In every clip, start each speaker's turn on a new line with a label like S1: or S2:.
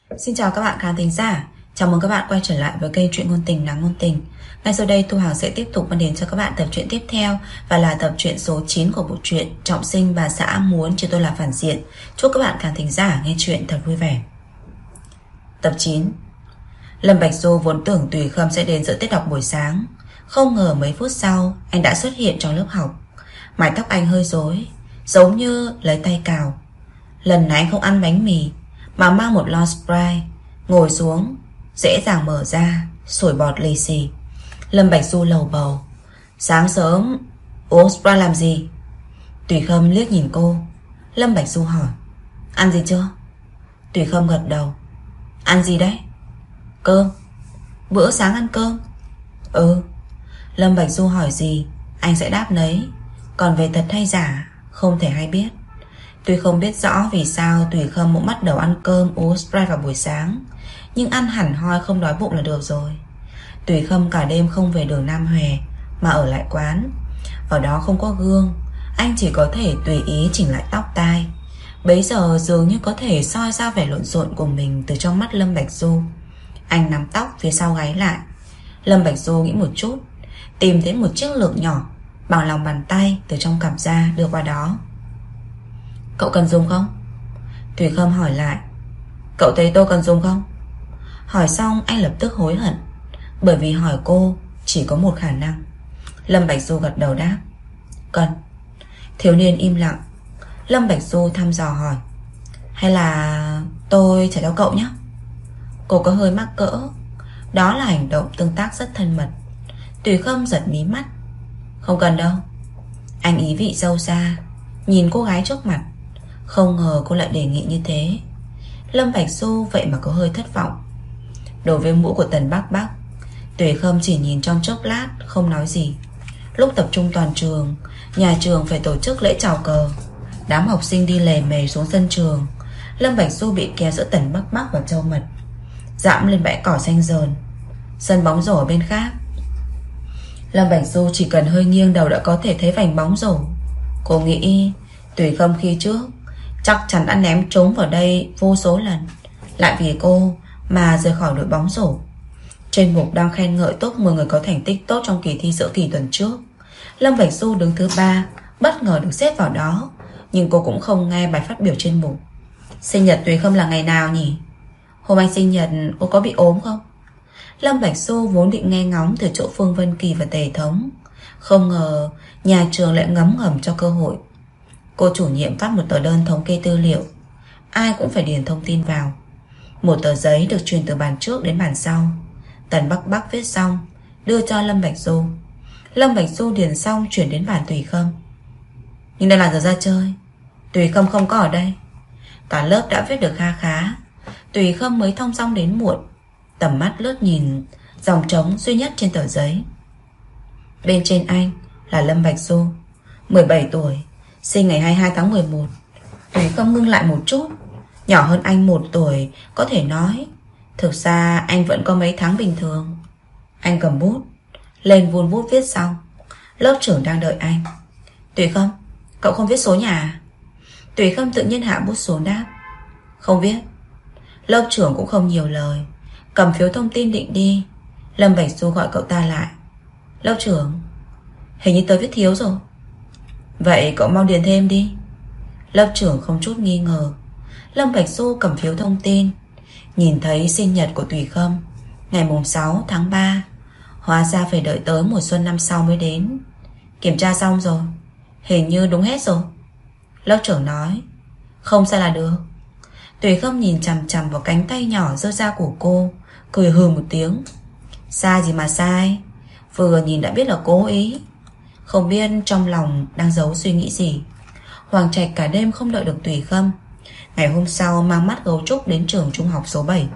S1: Xin chào các bạn khán thính giả. Chào mừng các bạn quay trở lại với kênh Truyện Ngôn Tình Lắng Ngôn Tình. Ngay sau đây Thu Hằng sẽ tiếp tục mang đến cho các bạn tập truyện tiếp theo, và là tập truyện số 9 của bộ truyện Trọng Sinh Bà Xã Muốn Chứ Tôi Là Phản Diện. Chúc các bạn khán thính giả nghe truyện thật vui vẻ. Tập 9. Lâm Bạch Du vốn tưởng Tùy Khâm sẽ đến dự tiết đọc buổi sáng, không ngờ mấy phút sau anh đã xuất hiện trong lớp học. Mái tóc anh hơi rối, giống như lấy tay cào. Lần này anh không ăn bánh mì mà mang một lon Sprite, ngồi xuống dễ dàng mở ra, sủi bọt lì xì. Lâm Bạch Du lầu bầu: sáng sớm uống Sprite làm gì? Tùy Khâm liếc nhìn cô. Lâm Bạch Du hỏi: ăn gì chưa? Tùy Khâm gật đầu: ăn gì đấy? Cơm. Bữa sáng ăn cơm? Ừ. Lâm Bạch Du hỏi gì anh sẽ đáp nấy, còn về thật hay giả không thể hay biết. Tuy không biết rõ vì sao Tùy Khâm cũng bắt đầu ăn cơm uống Sprite vào buổi sáng, nhưng ăn hẳn hoi không đói bụng là được rồi. Tùy Khâm cả đêm không về đường Nam Hòe mà ở lại quán. Ở đó không có gương, anh chỉ có thể tùy ý chỉnh lại tóc tai. Bấy giờ dường như có thể soi ra vẻ lộn xộn của mình từ trong mắt Lâm Bạch Du. Anh nắm tóc phía sau gáy lại. Lâm Bạch Du nghĩ một chút, tìm thấy một chiếc lược nhỏ bằng lòng bàn tay từ trong cặp ra đưa qua đó. Cậu cần dùng không? Tùy Khâm hỏi lại. Cậu thấy tôi cần dùng không? Hỏi xong anh lập tức hối hận, bởi vì hỏi cô chỉ có một khả năng. Lâm Bạch Du gật đầu đáp: cần. Thiếu niên im lặng. Lâm Bạch Du thăm dò hỏi: hay là tôi trả cho cậu nhé? Cô có hơi mắc cỡ. Đó là hành động tương tác rất thân mật. Tùy Khâm giật mí mắt. Không cần đâu. Anh ý vị sâu xa nhìn cô gái trước mặt. Không ngờ cô lại đề nghị như thế. Lâm Bạch Du vậy mà có hơi thất vọng. Đối với mũ của Tần Bắc Bắc, Tùy Khâm chỉ nhìn trong chốc lát, không nói gì. Lúc tập trung toàn trường, nhà trường phải tổ chức lễ chào cờ. Đám học sinh đi lề mề xuống sân trường. Lâm Bạch Du bị kéo giữa Tần Bắc Bắc và Châu Mật, dẫm lên bãi cỏ xanh rờn. Sân bóng rổ ở bên khác. Lâm Bạch Du chỉ cần hơi nghiêng đầu đã có thể thấy vành bóng rổ. Cô nghĩ Tùy Khâm khi trước chắc chắn đã ném trúng vào đây vô số lần, lại vì cô mà rời khỏi đội bóng rổ. Trên mục đang khen ngợi top 10 người có thành tích tốt trong kỳ thi giữa kỳ tuần trước. Lâm Bạch Du đứng thứ 3, bất ngờ được xếp vào đó. Nhưng cô cũng không nghe bài phát biểu trên mục. Sinh nhật Tùy Khâm là ngày nào nhỉ? Hôm anh sinh nhật cô có bị ốm không? Lâm Bạch Du vốn định nghe ngóng từ chỗ Phương Vân Kỳ và Tề Thống, không ngờ nhà trường lại ngấm ngầm cho cơ hội. Cô chủ nhiệm phát một tờ đơn thống kê tư liệu, ai cũng phải điền thông tin vào. Một tờ giấy được truyền từ bàn trước đến bàn sau. Tần Bắc Bắc viết xong đưa cho Lâm Bạch Du. Lâm Bạch Du điền xong chuyển đến bàn Tùy Khâm. Nhưng đây là giờ ra chơi, Tùy Khâm không có ở đây. Cả lớp đã viết được kha khá, Tùy Khâm mới thông xong đến muộn. Tầm mắt lướt nhìn dòng trống duy nhất trên tờ giấy. Bên trên anh là Lâm Bạch Du, 17 tuổi, sinh ngày 22 tháng 11. Tùy Khâm ngưng lại một chút. Nhỏ hơn anh 1 tuổi, có thể nói thực ra anh vẫn có mấy tháng bình thường. Anh cầm bút lên vun bút viết xong. Lớp trưởng đang đợi anh. Tùy Khâm, cậu không viết số nhà à? Tùy Khâm tự nhiên hạ bút xuống đáp: không viết. Lớp trưởng cũng không nhiều lời, cầm phiếu thông tin định đi. Lâm Bạch Du gọi cậu ta lại: lớp trưởng, hình như tớ viết thiếu rồi. Vậy cậu mau điền thêm đi. Lớp trưởng không chút nghi ngờ. Lâm Bạch Du cầm phiếu thông tin, nhìn thấy sinh nhật của Tùy Khâm ngày mùng 6 tháng 3. Hóa ra phải đợi tới mùa xuân năm sau mới đến. Kiểm tra xong rồi, hình như đúng hết rồi. Lớp trưởng nói: không sai là được. Tùy Khâm nhìn chằm chằm vào cánh tay nhỏ giơ ra của cô, cười hừ một tiếng. Sai gì mà sai, vừa nhìn đã biết là cố ý. Không biết trong lòng đang giấu suy nghĩ gì. Hoàng Trạch cả đêm không đợi được Tùy Khâm. Ngày hôm sau mang mắt gấu trúc đến trường trung học số 7.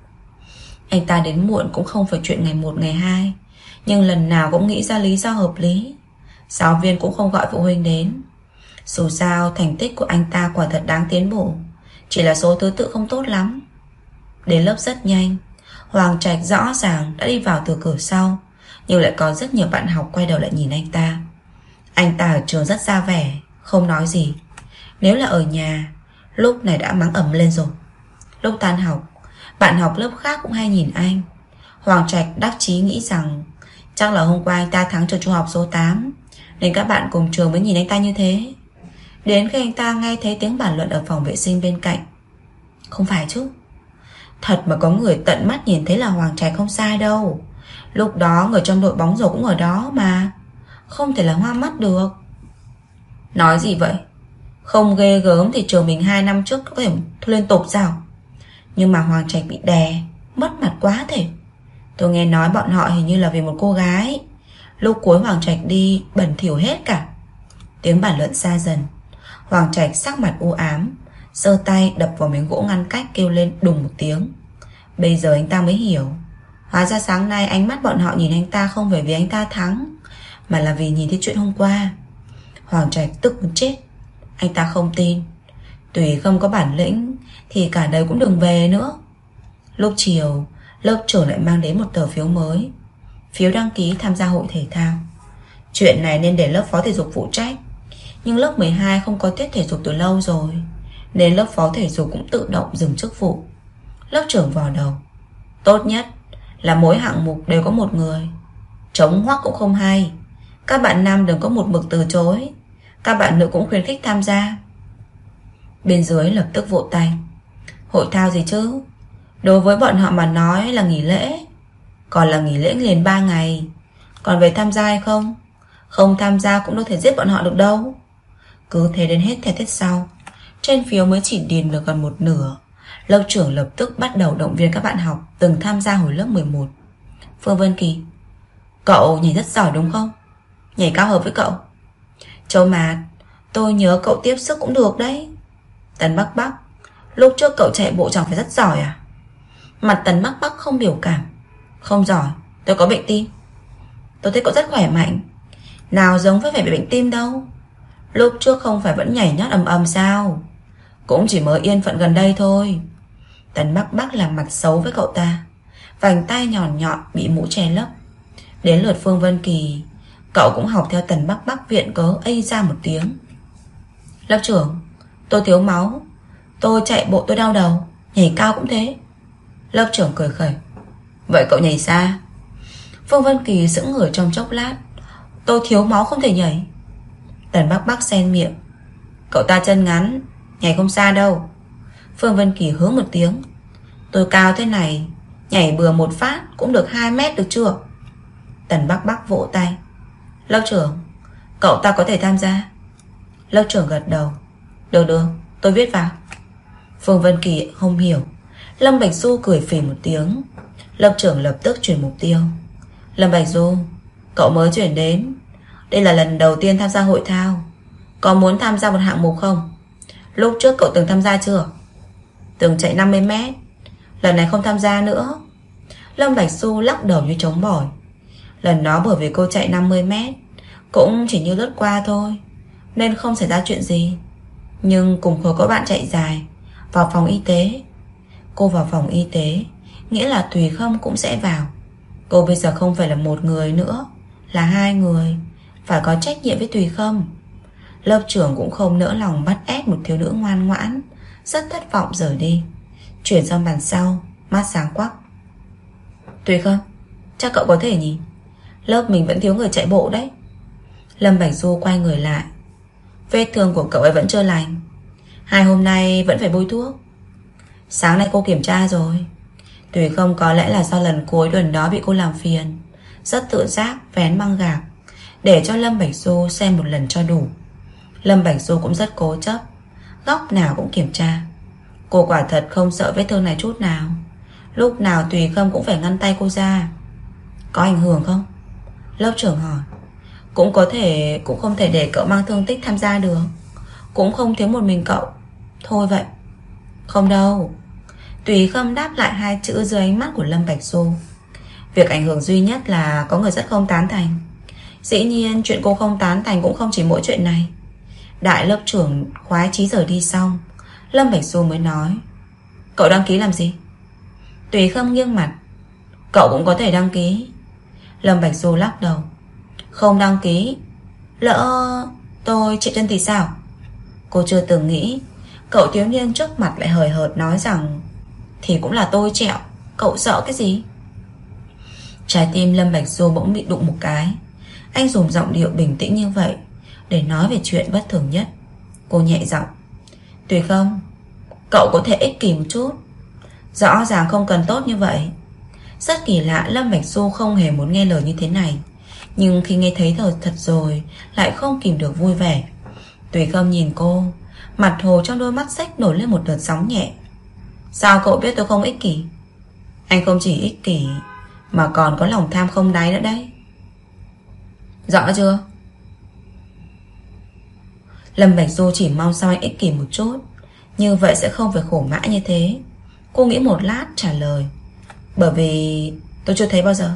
S1: Anh ta đến muộn cũng không phải chuyện ngày 1 ngày 2, nhưng lần nào cũng nghĩ ra lý do hợp lý. Giáo viên cũng không gọi phụ huynh đến. Dù sao thành tích của anh ta quả thật đáng tiến bộ, chỉ là số thứ tự không tốt lắm. Đến lớp rất nhanh. Hoàng Trạch rõ ràng đã đi vào từ cửa sau, nhưng lại có rất nhiều bạn học quay đầu lại nhìn anh ta. Anh ta ở trường rất ra vẻ, không nói gì. Nếu là ở nhà, lúc này đã mắng ầm lên rồi. Lúc tan học, Bạn học lớp khác cũng hay nhìn anh. Hoàng Trạch đắc chí nghĩ rằng chắc là hôm qua anh ta thắng trường trung học số 8 nên các bạn cùng trường mới nhìn anh ta như thế. Đến khi anh ta nghe thấy tiếng bàn luận ở phòng vệ sinh bên cạnh. Không phải chứ, thật mà có người tận mắt nhìn thấy là Hoàng Trạch không sai đâu. Lúc đó người trong đội bóng rổ cũng ở đó mà, không thể là hoa mắt được. Nói gì vậy? Không ghê gớm thì trường mình 2 năm trước có thể thu liên tục sao? Nhưng mà Hoàng Trạch bị đè, mất mặt quá thể. Tôi nghe nói bọn họ hình như là vì một cô gái. Lúc cuối Hoàng Trạch đi bẩn thỉu hết cả. Tiếng bàn luận xa dần. Hoàng Trạch sắc mặt u ám, giơ tay đập vào miếng gỗ ngăn cách, kêu lên đùng một tiếng. Bây giờ anh ta mới hiểu. Hóa ra sáng nay ánh mắt bọn họ nhìn anh ta không phải vì anh ta thắng, mà là vì nhìn thấy chuyện hôm qua. Hoàng Trạch tức muốn chết. Anh ta không tin. Tùy không có bản lĩnh thì cả đời cũng đừng về nữa. Lúc chiều, lớp trưởng lại mang đến một tờ phiếu mới, phiếu đăng ký tham gia hội thể thao. Chuyện này nên để lớp phó thể dục phụ trách, nhưng lớp 12 không có tiết thể dục từ lâu rồi, nên lớp phó thể dục cũng tự động dừng chức vụ. Lớp trưởng vò đầu. Tốt nhất là mỗi hạng mục đều có một người. Chống hoắc cũng không hay. Các bạn nam đừng có một mực từ chối. Các bạn nữ cũng khuyến khích tham gia. Bên dưới lập tức vỗ tay. Hội thao gì chứ? Đối với bọn họ mà nói là nghỉ lễ. Còn là nghỉ lễ liền 3 ngày. Còn về tham gia hay không? Không tham gia cũng đâu thể giết bọn họ được đâu. Cứ thế đến hết thẻ tiết sau. Trên phiếu mới chỉ điền được gần một nửa. Lớp trưởng lập tức bắt đầu động viên các bạn học từng tham gia hồi lớp 11. Phương Vân Kỳ: Cậu nhảy rất giỏi đúng không? Nhảy cao hợp với cậu. Châu Mạt: Tôi nhớ cậu tiếp sức cũng được đấy. Tần Bắc Bắc: Lúc trước cậu chạy bộ chẳng phải rất giỏi à? Mặt Tần Bắc Bắc không biểu cảm. Không giỏi, tôi có bệnh tim. Tôi thấy cậu rất khỏe mạnh. Nào giống với phải bị bệnh tim đâu. Lúc trước không phải vẫn nhảy nhót ầm ầm sao? Cũng chỉ mới yên phận gần đây thôi. Tần Bắc Bắc làm mặt xấu với cậu ta. Vành tay nhọn nhọn bị mũ che lấp. Đến lượt Phương Vân Kỳ, cậu cũng học theo Tần Bắc Bắc viện cớ ây ra một tiếng. Lớp trưởng: Tôi thiếu máu. Tôi chạy bộ tôi đau đầu. Nhảy cao cũng thế. Lớp trưởng cười khẩy: Vậy cậu nhảy xa. Phương Vân Kỳ sững người trong chốc lát. Tôi thiếu máu không thể nhảy. Tần Bắc Bắc xen miệng: Cậu ta chân ngắn, nhảy không xa đâu. Phương Vân Kỳ hứ một tiếng: Tôi cao thế này, nhảy bừa một phát cũng được 2 mét được chưa? Tần Bắc Bắc vỗ tay: Lớp trưởng, cậu ta có thể tham gia. Lớp trưởng gật đầu: Được được, tôi viết vào. Phương Vân Kỳ không hiểu. Lâm Bạch Du cười phì một tiếng. Lớp trưởng lập tức chuyển mục tiêu: Lâm Bạch Du, cậu mới chuyển đến. Đây là lần đầu tiên tham gia hội thao. Có muốn tham gia một hạng mục không? Lúc trước cậu từng tham gia chưa? Từng chạy 50 mét. Lần này không tham gia nữa. Lâm Bạch Du lắc đầu như trống bỏi. Lần đó bởi vì cô chạy 50 mét cũng chỉ như lướt qua thôi, nên không xảy ra chuyện gì. Nhưng cùng khối có bạn chạy dài vào phòng y tế. Cô vào phòng y tế nghĩa là Tùy Không cũng sẽ vào. Cô bây giờ không phải là một người nữa, là 2 người. Phải có trách nhiệm với Tùy Không. Lớp trưởng cũng không nỡ lòng bắt ép một thiếu nữ ngoan ngoãn, rất thất vọng rời đi. Chuyển sang bàn sau, mắt sáng quắc: Tùy Không, chắc cậu có thể nhỉ? Lớp mình vẫn thiếu người chạy bộ đấy. Lâm Bạch Du quay người lại: Vết thương của cậu ấy vẫn chưa lành. 2 hôm nay vẫn phải bôi thuốc. Sáng nay cô kiểm tra rồi. Tùy Không có lẽ là do lần cuối tuần đó bị cô làm phiền, rất tự giác vén băng gạc để cho Lâm Bạch Du xem một lần cho đủ. Lâm Bạch Du cũng rất cố chấp, góc nào cũng kiểm tra. Cô quả thật không sợ vết thương này chút nào. Lúc nào Tùy Không cũng phải ngăn tay cô ra. Có ảnh hưởng không? Lớp trưởng hỏi. Cũng có thể, cũng không thể để cậu mang thương tích tham gia được. Cũng không thiếu một mình cậu. Thôi vậy. Không đâu. Tùy Không đáp lại 2 chữ dưới ánh mắt của Lâm Bạch Du. Việc ảnh hưởng duy nhất là có người rất không tán thành. Dĩ nhiên chuyện cô không tán thành cũng không chỉ mỗi chuyện này. Đại lớp trưởng khoái chí rời đi xong, Lâm Bạch Du mới nói: Cậu đăng ký làm gì? Tùy Không nghiêng mặt: Cậu cũng có thể đăng ký. Lâm Bạch Du lắc đầu: Không đăng ký. Lỡ tôi trễ chân thì sao? Cô chưa từng nghĩ cậu thiếu niên trước mặt lại hời hợt nói rằng thì cũng là tôi chẹo. Cậu sợ cái gì? Trái tim Lâm Bạch Du bỗng bị đụng một cái. Anh dùng giọng điệu bình tĩnh như vậy để nói về chuyện bất thường nhất. Cô nhẹ giọng: Tùy không, cậu có thể ích kỷ một chút. Rõ ràng không cần tốt như vậy. Rất kỳ lạ, Lâm Bạch Du không hề muốn nghe lời như thế này, nhưng khi nghe thấy thật rồi lại không kìm được vui vẻ. Tùy không nhìn cô, mặt hồ trong đôi mắt xếch nổi lên một đợt sóng nhẹ. Sao cậu biết tôi không ích kỷ? Anh không chỉ ích kỷ mà còn có lòng tham không đáy nữa đấy. Rõ chưa? Lâm Bạch Du chỉ mong sao anh ích kỷ một chút, như vậy sẽ không phải khổ mãi như thế. Cô nghĩ một lát trả lời: Bởi vì tôi chưa thấy bao giờ.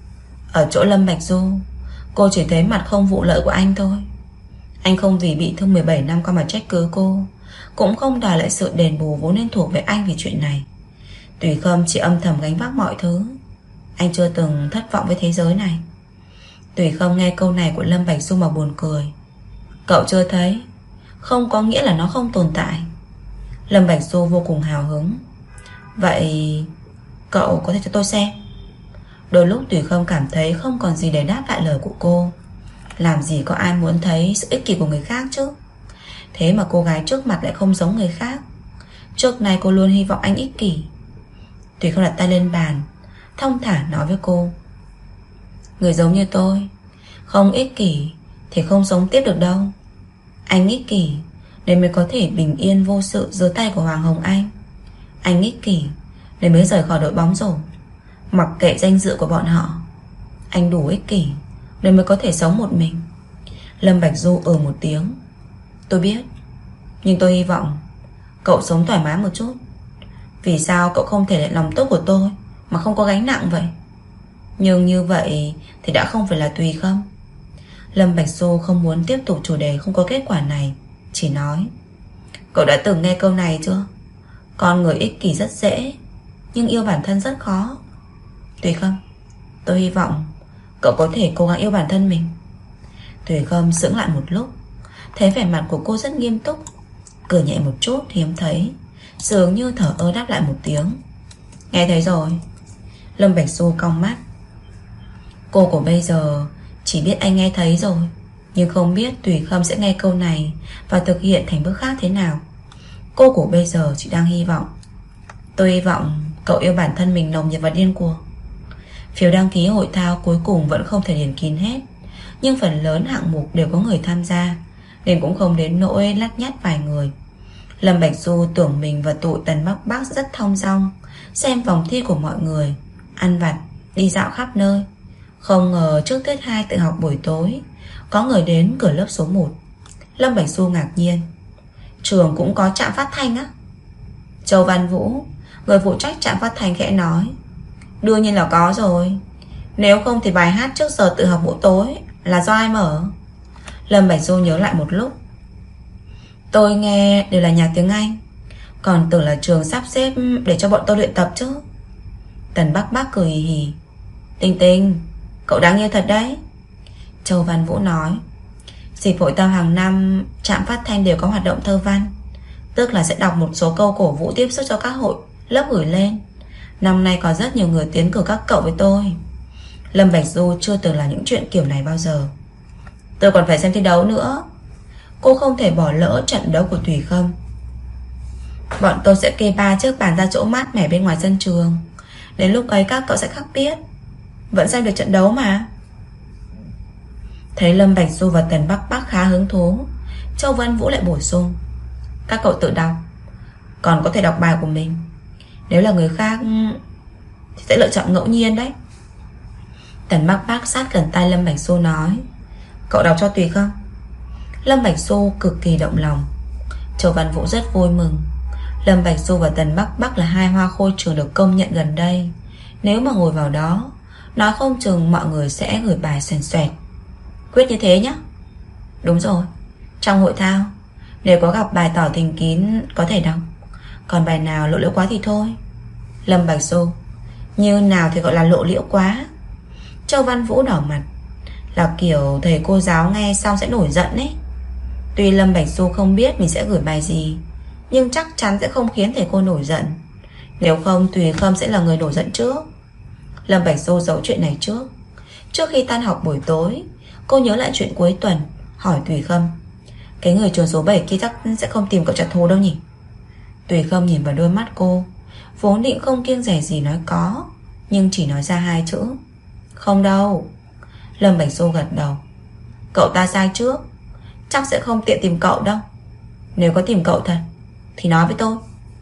S1: Ở chỗ Lâm Bạch Du, cô chỉ thấy mặt không vụ lợi của anh thôi. Anh không vì bị thương 17 năm qua mà trách cứ cô, cũng không đòi lại sự đền bù vốn nên thuộc về anh vì chuyện này. Tùy Khâm chỉ âm thầm gánh vác mọi thứ. Anh chưa từng thất vọng với thế giới này. Tùy Khâm nghe câu này của Lâm Bạch Du mà buồn cười. Cậu chưa thấy không có nghĩa là nó không tồn tại. Lâm Bạch Du vô cùng hào hứng. Vậy cậu có thể cho tôi xem. Đôi lúc Tùy Khâm cảm thấy không còn gì để đáp lại lời của cô. Làm gì có ai muốn thấy sự ích kỷ của người khác chứ. Thế mà cô gái trước mặt lại không giống người khác. Trước nay cô luôn hy vọng anh ích kỷ. Tùy Khâm đặt tay lên bàn, thong thả nói với cô: Người giống như tôi không ích kỷ thì không sống tiếp được đâu. Anh ích kỷ nên mới có thể bình yên vô sự dưới tay của Hoàng Hồng Anh. Anh ích kỷ nên mới rời khỏi đội bóng rổ, mặc kệ danh dự của bọn họ. Anh đủ ích kỷ nên mới có thể sống một mình. Lâm Bạch Du một tiếng. Tôi biết, nhưng tôi hy vọng cậu sống thoải mái một chút. Vì sao cậu không thể lại lòng tốt của tôi mà không có gánh nặng vậy? Nhưng như vậy thì đã không phải là Tùy không? Lâm Bạch Du không muốn tiếp tục chủ đề không có kết quả này, chỉ nói: Cậu đã từng nghe câu này chưa? Con người ích kỷ rất dễ, nhưng yêu bản thân rất khó. Tùy không, tôi hy vọng cậu có thể cố gắng yêu bản thân mình. Tùy Khâm sững lại một lúc, thấy vẻ mặt của cô rất nghiêm túc, cười nhẹ một chút hiếm thấy, dường như thở ơ đáp lại một tiếng: Nghe thấy rồi. Lâm Bạch Du cong mắt. Cô của bây giờ chỉ biết anh nghe thấy rồi, nhưng không biết Tùy Khâm sẽ nghe câu này và thực hiện thành bước khác thế nào. Cô của bây giờ chỉ đang hy vọng. Tôi hy vọng cậu yêu bản thân mình nồng nhiệt và điên cuồng. Phiếu đăng ký hội thao cuối cùng vẫn không thể điền kín hết, nhưng phần lớn hạng mục đều có người tham gia, nên cũng không đến nỗi lắt nhắt vài người. Lâm Bạch Du tưởng mình và tụi Tần Bắc Bắc rất thong dong, xem vòng thi của mọi người, ăn vặt, đi dạo khắp nơi. Không ngờ trước tiết 2 tự học buổi tối, có người đến cửa lớp số 1. Lâm Bạch Du ngạc nhiên: Trường cũng có trạm phát thanh á? Châu Văn Vũ, người phụ trách trạm phát thanh khẽ nói: Đương nhiên là có rồi. Nếu không thì bài hát trước giờ tự học buổi tối là do ai mở? Lâm Bạch Du nhớ lại một lúc. Tôi nghe đều là nhạc tiếng Anh, còn tưởng là trường sắp xếp để cho bọn tôi luyện tập chứ. Tần Bắc Bắc cười hì hì: Tinh Tinh, cậu đáng yêu thật đấy. Châu Văn Vũ nói: Dịp hội thao hàng năm, trạm phát thanh đều có hoạt động thơ văn, tức là sẽ đọc một số câu cổ vũ tiếp sức cho các hội lớp gửi lên. Năm nay có rất nhiều người tiến cử các cậu với tôi. Lâm Bạch Du chưa từng làm những chuyện kiểu này bao giờ. Tôi còn phải xem thi đấu nữa. Cô không thể bỏ lỡ trận đấu của Tùy Khâm. Bọn tôi sẽ kê 3 chiếc bàn ra chỗ mát mẻ bên ngoài sân trường. Đến lúc ấy các cậu sẽ khắc biết. Vẫn xem được trận đấu mà. Thấy Lâm Bạch Du và Tần Bắc Bắc khá hứng thú, Châu Văn Vũ lại bổ sung: Các cậu tự đọc, còn có thể đọc bài của mình. Nếu là người khác thì sẽ lựa chọn ngẫu nhiên đấy. Tần Bắc Bắc sát gần tai Lâm Bạch Du nói: Cậu đọc cho Tùy không? Lâm Bạch Du cực kỳ động lòng. Châu Văn Vũ rất vui mừng. Lâm Bạch Du và Tần Bắc Bắc là hai hoa khôi trường được công nhận gần đây. Nếu mà ngồi vào đó, nói không chừng mọi người sẽ gửi bài xoèn xoẹt. Quyết như thế nhé. Đúng rồi, trong hội thao nếu có gặp bài tỏ tình kín có thể đọc, còn bài nào lộ liễu quá thì thôi. Lâm Bạch Du: Như nào thì gọi là lộ liễu quá? Châu Văn Vũ đỏ mặt, là kiểu thầy cô giáo nghe xong sẽ nổi giận ấy. Tuy Lâm Bạch Du không biết mình sẽ gửi bài gì, nhưng chắc chắn sẽ không khiến thầy cô nổi giận. Nếu không Tùy Khâm sẽ là người nổi giận trước. Lâm Bạch Dô giấu chuyện này trước. Trước khi tan học buổi tối, cô nhớ lại chuyện cuối tuần, hỏi Tùy Khâm: cái người trường số 7 kia chắc sẽ không tìm cậu trả thù đâu nhỉ? Tùy Khâm nhìn vào đôi mắt cô, vốn định không kiêng dè gì nói có, nhưng chỉ nói ra 2 chữ: không đâu. Lâm Bạch Dô gật đầu. Cậu ta sai trước, chắc sẽ không tiện tìm cậu đâu. Nếu có tìm cậu thật thì nói với tôi.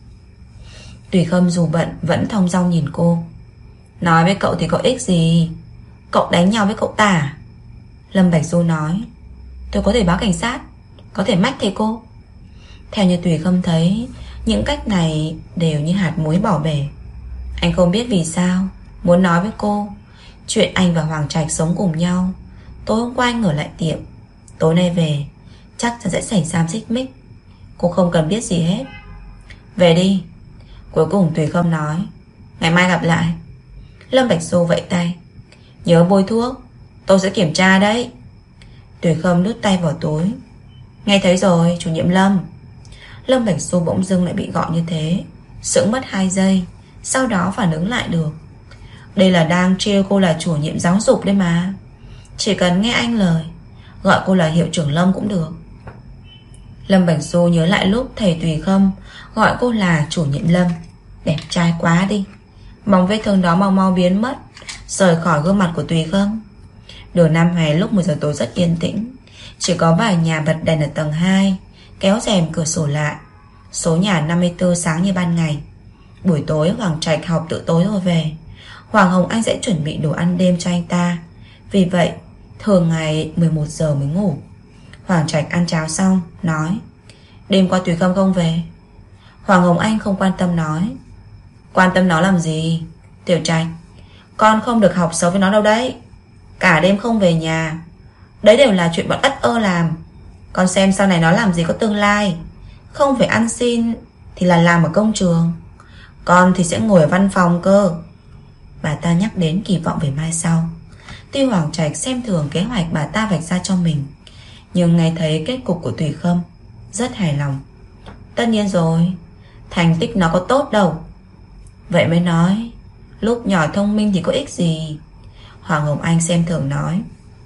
S1: Tùy Khâm dù bận vẫn thong dong nhìn cô. Nói với cậu thì có ích gì? Cậu đánh nhau với cậu ta à? Lâm Bạch Du nói. Tôi có thể báo cảnh sát, có thể mách thầy cô. Theo như Tùy Khâm thấy, những cách này đều như hạt muối bỏ bể. Anh không biết vì sao muốn nói với cô chuyện anh và Hoàng Trạch sống cùng nhau. Tối hôm qua anh ở lại tiệm, tối nay về chắc chắn sẽ xảy ra xích mích. Cô không cần biết gì hết. Về đi. Cuối cùng Tùy Khâm nói. Ngày mai gặp lại. Lâm Bạch Du vẫy tay. Nhớ bôi thuốc, tôi sẽ kiểm tra đấy. Tùy Khâm đút tay vào túi. Nghe thấy rồi, chủ nhiệm Lâm. Lâm Bạch Du bỗng dưng lại bị gọi như thế, sững mất 2 giây, sau đó phản ứng lại được. Đây là đang trêu cô là chủ nhiệm giáo dục đấy mà. Chỉ cần nghe anh lời, gọi cô là hiệu trưởng Lâm cũng được. Lâm Bạch Du nhớ lại lúc thầy Tùy Khâm gọi cô là chủ nhiệm Lâm. Đẹp trai quá đi. Mong vết thương đó mau mau biến mất, rời khỏi gương mặt của Tùy Khâm. Đường Nam Hoè lúc 10 giờ tối rất yên tĩnh. Chỉ có vài nhà bật đèn ở tầng 2, kéo rèm cửa sổ lại. Số nhà 54 sáng như ban ngày. Buổi tối Hoàng Trạch học tự tối rồi về. Hoàng Hồng Anh sẽ chuẩn bị đồ ăn đêm cho anh ta. Vì vậy thường ngày 11 giờ mới ngủ. Hoàng Trạch ăn cháo xong nói. Đêm qua Tùy Khâm không về. Hoàng Hồng Anh không quan tâm nói. Quan tâm nó làm gì? Tiểu Trạch, con không được học xấu với nó đâu đấy. Cả đêm không về nhà, đấy đều là chuyện bọn ất ơ làm. Con xem sau này nó làm gì có tương lai. Không phải ăn xin thì là làm ở công trường. Con thì sẽ ngồi ở văn phòng cơ. Bà ta nhắc đến kỳ vọng về mai sau. Tuy Hoàng Trạch xem thường kế hoạch bà ta vạch ra cho mình, nhưng nghe thấy kết cục của Tùy Khâm rất hài lòng. Tất nhiên rồi, thành tích nó có tốt đâu. Vậy mới nói lúc nhỏ thông minh thì có ích gì. Hoàng Hồng Anh xem thường nói.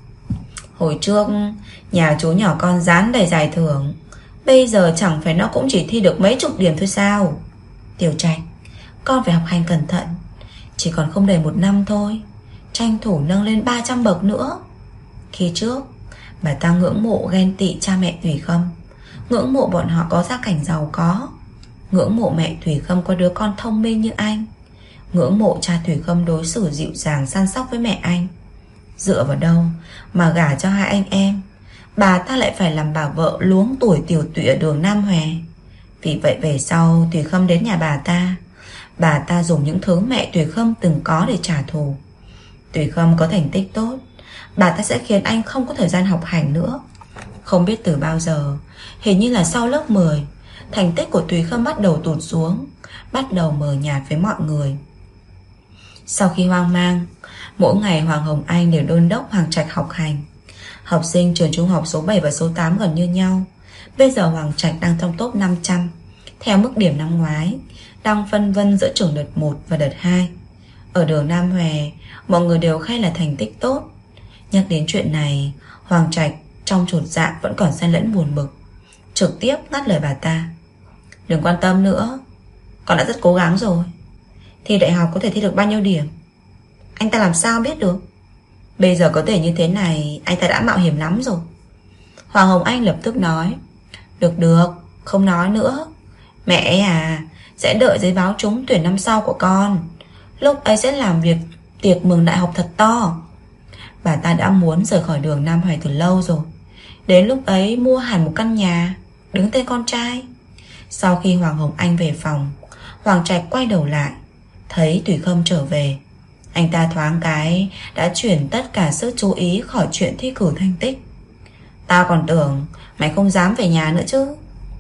S1: Hồi trước nhà chú nhỏ con dán đầy giải thưởng, bây giờ chẳng phải nó cũng chỉ thi được mấy chục điểm thôi sao? Tiểu Trạch, con phải học hành cẩn thận. Chỉ còn không đầy 1 năm thôi, tranh thủ nâng lên 300 bậc nữa. Khi trước bà ta ngưỡng mộ ghen tị cha mẹ Tùy Khâm, ngưỡng mộ bọn họ có gia cảnh giàu có, ngưỡng mộ mẹ Tùy Khâm có đứa con thông minh như anh, ngưỡng mộ cha Tùy Khâm đối xử dịu dàng săn sóc với mẹ anh. Dựa vào đâu mà gả cho 2 anh em, bà ta lại phải làm bà vợ luống tuổi tiểu tụy ở đường Nam Hoè. Vì vậy về sau Tùy Khâm đến nhà bà ta dùng những thứ mẹ Tùy Khâm từng có để trả thù. Tùy Khâm có thành tích tốt, bà ta sẽ khiến anh không có thời gian học hành nữa. Không biết từ bao giờ, hình như là sau lớp 10, thành tích của Tùy Khâm bắt đầu tụt xuống, bắt đầu mờ nhạt với mọi người. Sau khi hoang mang, mỗi ngày Hoàng Hồng Anh đều đôn đốc Hoàng Trạch học hành. Học sinh trường trung học số 7 và số 8 gần như nhau. Bây giờ Hoàng Trạch đang trong top 500 theo mức điểm năm ngoái, đang phân vân giữa trường đợt 1 và đợt 2. Ở đường Nam Hoè, mọi người đều khen là thành tích tốt. Nhắc đến chuyện này, Hoàng Trạch trong chột dạ vẫn còn xen lẫn buồn bực, trực tiếp ngắt lời bà ta. Đừng quan tâm nữa, con đã rất cố gắng rồi. Thi đại học có thể thi được bao nhiêu điểm anh ta làm sao biết được. Bây giờ có thể như thế này, anh ta đã mạo hiểm lắm rồi. Hoàng Hồng Anh lập tức nói. Được, không nói nữa. Mẹ à, sẽ đợi giấy báo trúng tuyển năm sau của con. Lúc ấy sẽ làm việc tiệc mừng đại học thật to. Bà ta đã muốn rời khỏi đường Nam Hoài từ lâu rồi. Đến lúc ấy mua hẳn một căn nhà đứng tên con trai. Sau khi Hoàng Hồng Anh về phòng, Hoàng Trạch quay đầu lại, thấy Tùy Khâm trở về. Anh ta thoáng cái đã chuyển tất cả sự chú ý khỏi chuyện thi cử thành tích. Tao còn tưởng mày không dám về nhà nữa chứ.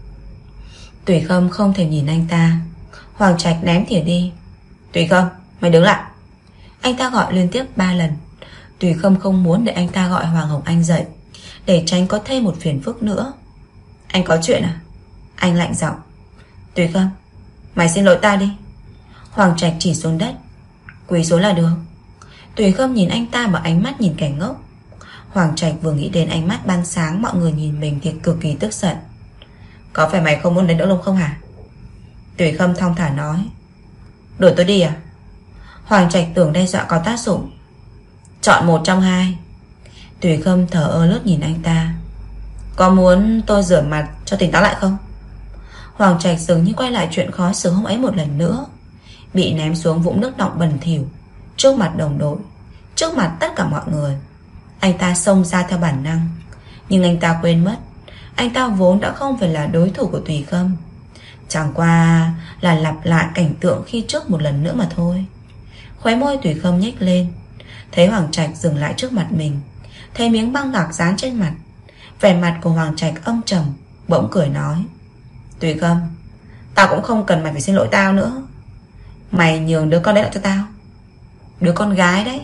S1: Tùy Khâm không thể nhìn anh ta. Hoàng Trạch ném thìa đi. Tùy Khâm, mày đứng lại. Anh ta gọi liên tiếp 3 lần. Tùy Khâm không muốn để anh ta gọi Hoàng Hồng Anh dậy, để tránh có thêm một phiền phức nữa. Anh có chuyện à? Anh lạnh giọng. Tùy Khâm, mày xin lỗi tao đi. Hoàng Trạch chỉ xuống đất. Quỳ xuống là được. Tùy Khâm nhìn anh ta bằng ánh mắt nhìn kẻ ngốc. Hoàng Trạch vừa nghĩ đến ánh mắt ban sáng mọi người nhìn mình thì cực kỳ tức giận. Có phải mày không muốn đánh Đỗ Lung không hả? Tùy Khâm thong thả nói. Đuổi tôi đi à? Hoàng Trạch tưởng đe dọa có tác dụng. Chọn một trong hai. Tùy Khâm thở ơ lướt nhìn anh ta. Có muốn tôi rửa mặt cho tỉnh táo lại không? Hoàng Trạch dường như quay lại chuyện khó xử hôm ấy một lần nữa. Bị ném xuống vũng nước đọng bẩn thỉu trước mặt đồng đội, trước mặt tất cả mọi người. Anh ta xông ra theo bản năng. Nhưng anh ta quên mất anh ta vốn đã không phải là đối thủ của Tùy Khâm. Chẳng qua là lặp lại cảnh tượng khi trước một lần nữa mà thôi. Khóe môi Tùy Khâm nhếch lên. Thấy Hoàng Trạch dừng lại trước mặt mình, thấy miếng băng gạc dán trên mặt. Vẻ mặt của Hoàng Trạch âm trầm, bỗng cười nói. Tùy Khâm, tao cũng không cần mày phải xin lỗi tao nữa. Mày nhường đứa con đấy lại cho tao. Đứa con gái đấy.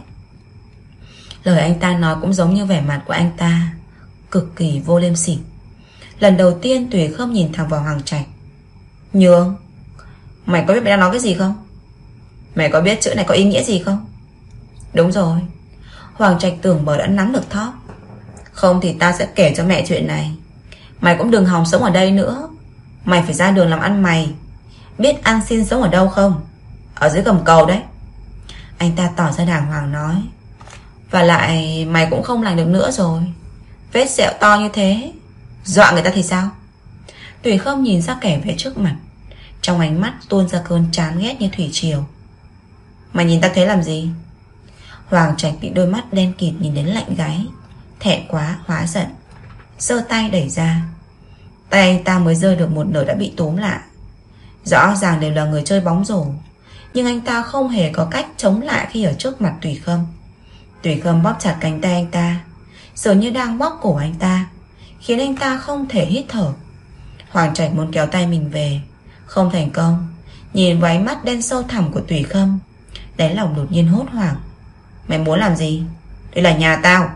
S1: Lời anh ta nói cũng giống như vẻ mặt của anh ta, cực kỳ vô liêm sỉ. Lần đầu tiên Tùy Khâm nhìn thẳng vào Hoàng Trạch. Nhường? Mày có biết mày đang nói cái gì không? Mày có biết chữ này có ý nghĩa gì không? Đúng rồi. Hoàng Trạch tưởng bờ đã nắm được thóp. Không thì tao sẽ kể cho mẹ chuyện này. Mày cũng đừng hòng sống ở đây nữa. Mày phải ra đường làm ăn mày. Biết ăn xin sống ở đâu không? Ở dưới gầm cầu đấy. Anh ta tỏ ra đàng hoàng nói. Và lại mày cũng không làm được nữa rồi. Vết sẹo to như thế, dọa người ta thì sao? Tùy Khâm nhìn ra kẻ vẽ trước mặt, trong ánh mắt tuôn ra cơn chán ghét như thủy triều. Mày nhìn ta thế làm gì? Hoàng Trạch bị đôi mắt đen kịt nhìn đến lạnh gáy. Thẹn quá hóa giận, giơ tay đẩy ra. Tay anh ta mới rơi được một nửa đã bị túm lại. Rõ ràng đều là người chơi bóng rổ, nhưng anh ta không hề có cách chống lại khi ở trước mặt Tùy Khâm. Tùy Khâm bóp chặt cánh tay anh ta, dường như đang bóp cổ anh ta, khiến anh ta không thể hít thở. Hoàng Trạch muốn kéo tay mình về, không thành công. Nhìn vào ánh mắt đen sâu thẳm của Tùy Khâm, đáy lòng đột nhiên hốt hoảng. Mày muốn làm gì? Đây là nhà tao.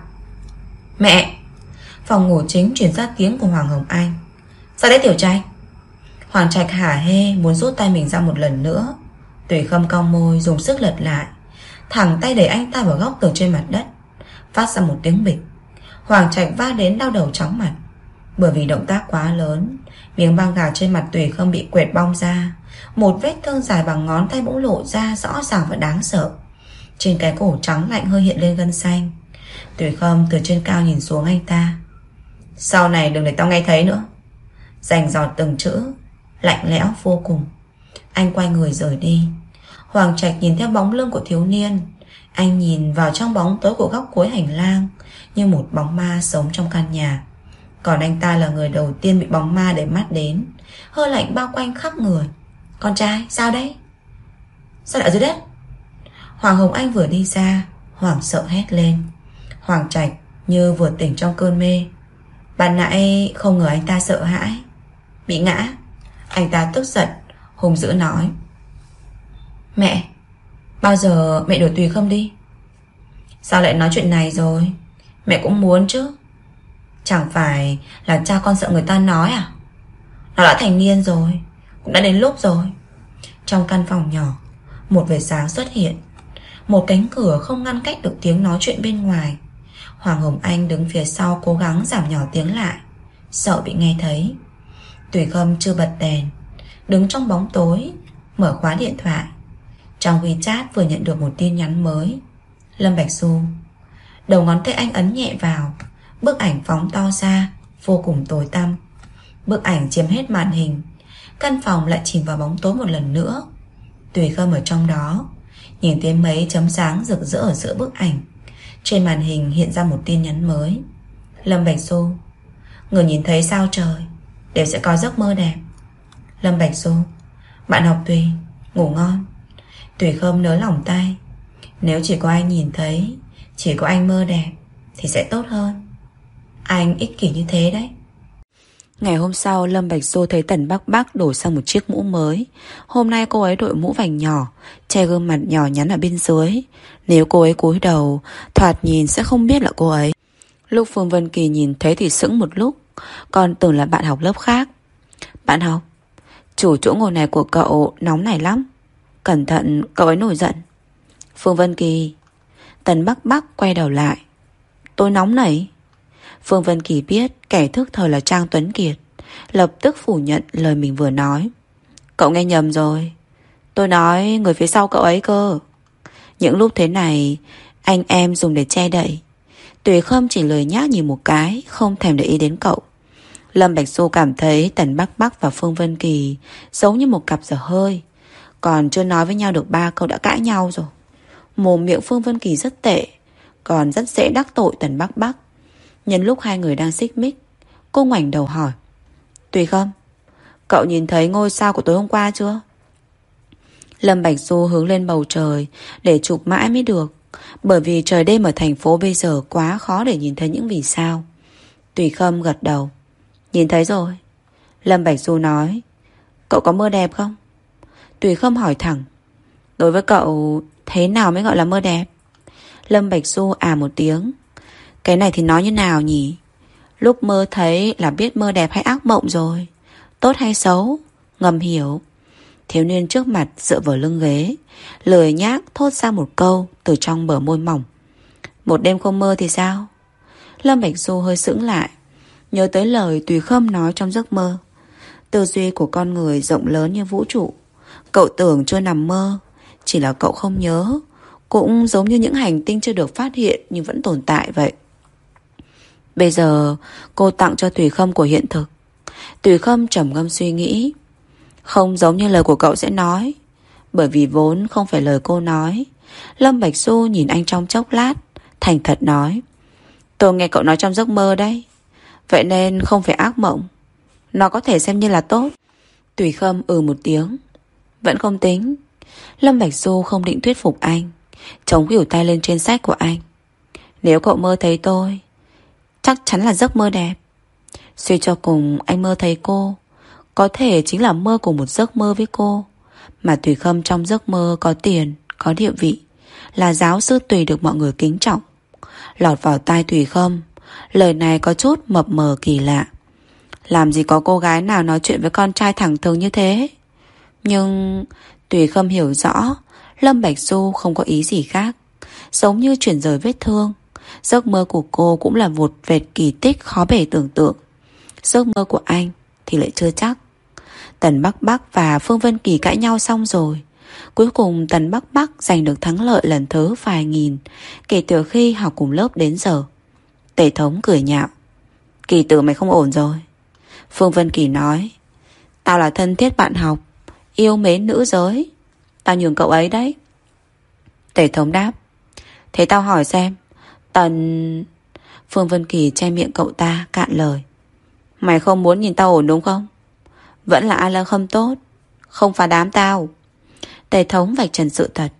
S1: Mẹ! Phòng ngủ chính truyền ra tiếng của Hoàng Hồng Anh. Sao đấy Tiểu Trạch? Hoàng Trạch hả hê muốn rút tay mình ra một lần nữa. Tùy Khâm cong môi dùng sức lật lại, thẳng tay đẩy anh ta vào góc tường trên mặt đất. Phát ra một tiếng bịch. Hoàng Trạch va đến đau đầu chóng mặt. Bởi vì động tác quá lớn, miếng băng gạc trên mặt Tùy Khâm bị quệt bong ra. Một vết thương dài bằng ngón tay bỗng lộ ra rõ ràng và đáng sợ. Trên cái cổ trắng lạnh hơi hiện lên gân xanh. Tùy Khâm từ trên cao nhìn xuống anh ta. Sau này đừng để tao nghe thấy nữa. Rành giọt từng chữ, lạnh lẽo vô cùng. Anh quay người rời đi. Hoàng Trạch nhìn theo bóng lưng của thiếu niên. Anh nhìn vào trong bóng tối của góc cuối hành lang, như một bóng ma sống trong căn nhà. Còn anh ta là người đầu tiên bị bóng ma để mắt đến. Hơi lạnh bao quanh khắp người. Con trai, sao đấy? Sao lại ở dưới đất? Hoàng Hồng Anh vừa đi ra, hoảng sợ hét lên. Hoàng Trạch như vừa tỉnh trong cơn mê. Ban nãy không ngờ anh ta sợ hãi, bị ngã. Anh ta tức giận, hung dữ nói. Mẹ, bao giờ mẹ đuổi Tùy Khâm đi? Sao lại nói chuyện này rồi? Mẹ cũng muốn chứ. Chẳng phải là cha con sợ người ta nói à? Nó đã thành niên rồi, cũng đã đến lúc rồi. Trong căn phòng nhỏ, một vệt sáng xuất hiện. Một cánh cửa không ngăn cách được tiếng nói chuyện bên ngoài. Hoàng Hồng Anh đứng phía sau cố gắng giảm nhỏ tiếng lại, sợ bị nghe thấy. Tùy Khâm chưa bật đèn, đứng trong bóng tối, mở khóa điện thoại. Trong WeChat vừa nhận được một tin nhắn mới. Lâm Bạch Du. Đầu ngón tay anh ấn nhẹ vào. Bức ảnh phóng to ra, vô cùng tối tăm. Bức ảnh chiếm hết màn hình. Căn phòng lại chìm vào bóng tối một lần nữa. Tùy Khâm ở trong đó, nhìn thấy mấy chấm sáng rực rỡ ở giữa bức ảnh. Trên màn hình hiện ra một tin nhắn mới. Lâm Bạch Du. Người nhìn thấy sao trời đều sẽ có giấc mơ đẹp. Lâm Bạch Du. Bạn học Tùy, ngủ ngon. Tùy Khâm nới lỏng tay. Nếu chỉ có anh nhìn thấy, chỉ có anh mơ đẹp thì sẽ tốt hơn. Anh ích kỷ như thế đấy. Ngày hôm sau, Lâm Bạch Du thấy Tần Bắc Bắc đổi sang một chiếc mũ mới. Hôm nay cô ấy đội mũ vành nhỏ, che gương mặt nhỏ nhắn ở bên dưới. Nếu cô ấy cúi đầu, thoạt nhìn sẽ không biết là cô ấy. Lúc Phương Vân Kỳ nhìn thấy thì sững một lúc, còn tưởng là bạn học lớp khác. Bạn học, chủ chỗ ngồi này của cậu nóng này lắm. Cẩn thận cậu ấy nổi giận. Phương Vân Kỳ. Tần Bắc Bắc quay đầu lại. Tôi nóng nảy. Phương Vân Kỳ biết kẻ thức thời là Trang Tuấn Kiệt, lập tức phủ nhận lời mình vừa nói. Cậu nghe nhầm rồi. Tôi nói người phía sau cậu ấy cơ. Những lúc thế này anh em dùng để che đậy. Tùy Khâm chỉ lười nhác nhìn một cái, không thèm để ý đến cậu. Lâm Bạch Du cảm thấy Tần Bắc Bắc và Phương Vân Kỳ giống như một cặp dở hơi. Còn chưa nói với nhau được 3 câu đã cãi nhau rồi. Mồm miệng Phương Vân Kỳ rất tệ, còn rất dễ đắc tội Tần Bắc Bắc. Nhân lúc hai người đang xích mích, cô ngoảnh đầu hỏi. Tùy Khâm, cậu nhìn thấy ngôi sao của tối hôm qua chưa? Lâm Bạch Du hướng lên bầu trời để chụp mãi mới được, bởi vì trời đêm ở thành phố bây giờ quá khó để nhìn thấy những vì sao. Tùy Khâm gật đầu. Nhìn thấy rồi. Lâm Bạch Du nói. Cậu có mơ đẹp không? Tùy Khâm hỏi thẳng. Đối với cậu, thế nào mới gọi là mơ đẹp? Lâm Bạch Du một tiếng. Cái này thì nói như nào nhỉ? Lúc mơ thấy là biết mơ đẹp hay ác mộng rồi. Tốt hay xấu, ngầm hiểu. Thiếu niên trước mặt dựa vào lưng ghế, lười nhác thốt ra một câu từ trong bờ môi mỏng. Một đêm không mơ thì sao? Lâm Bạch Du hơi sững lại, nhớ tới lời Tùy Khâm nói trong giấc mơ. Tư duy của con người rộng lớn như vũ trụ. Cậu tưởng chưa nằm mơ, chỉ là cậu không nhớ. Cũng giống như những hành tinh chưa được phát hiện nhưng vẫn tồn tại vậy. Bây giờ cô tặng cho Tùy Khâm của hiện thực. Tùy Khâm trầm ngâm suy nghĩ. Không giống như lời của cậu sẽ nói, bởi vì vốn không phải lời cô nói. Lâm Bạch Du nhìn anh trong chốc lát, thành thật nói. Tôi nghe cậu nói trong giấc mơ đấy, vậy nên không phải ác mộng. Nó có thể xem như là tốt. Tùy Khâm một tiếng. Vẫn không tính. Lâm Bạch Du không định thuyết phục anh, chống khuỷu tay lên trên sách của anh. Nếu cậu mơ thấy tôi, chắc chắn là giấc mơ đẹp. Suy cho cùng anh mơ thấy cô, có thể chính là mơ của một giấc mơ với cô. Mà Tùy Khâm trong giấc mơ có tiền, có địa vị, là giáo sư Tùy được mọi người kính trọng. Lọt vào tai Tùy Khâm, lời này có chút mập mờ kỳ lạ. Làm gì có cô gái nào nói chuyện với con trai thẳng thừng như thế. Nhưng Tùy Khâm hiểu rõ Lâm Bạch Du không có ý gì khác, giống như chuyển rời vết thương. Giấc mơ của cô cũng là một vệt kỳ tích khó bể tưởng tượng. Giấc mơ của anh thì lại chưa chắc. Tần Bắc Bắc và Phương Vân Kỳ cãi nhau xong rồi. Cuối cùng Tần Bắc Bắc giành được thắng lợi lần thứ vài nghìn kể từ khi học cùng lớp đến giờ. Tề Thống cười nhạo. Kỳ tử mày không ổn rồi. Phương Vân Kỳ nói. Tao là thân thiết bạn học, yêu mến nữ giới, tao nhường cậu ấy đấy. Tề Thống đáp. Thế tao hỏi xem, Tần... Phương Vân Kỳ che miệng cậu ta cạn lời. Mày không muốn nhìn tao ổn đúng không? Vẫn là ai là không tốt, không phá đám tao. Tề Thống vạch trần sự thật.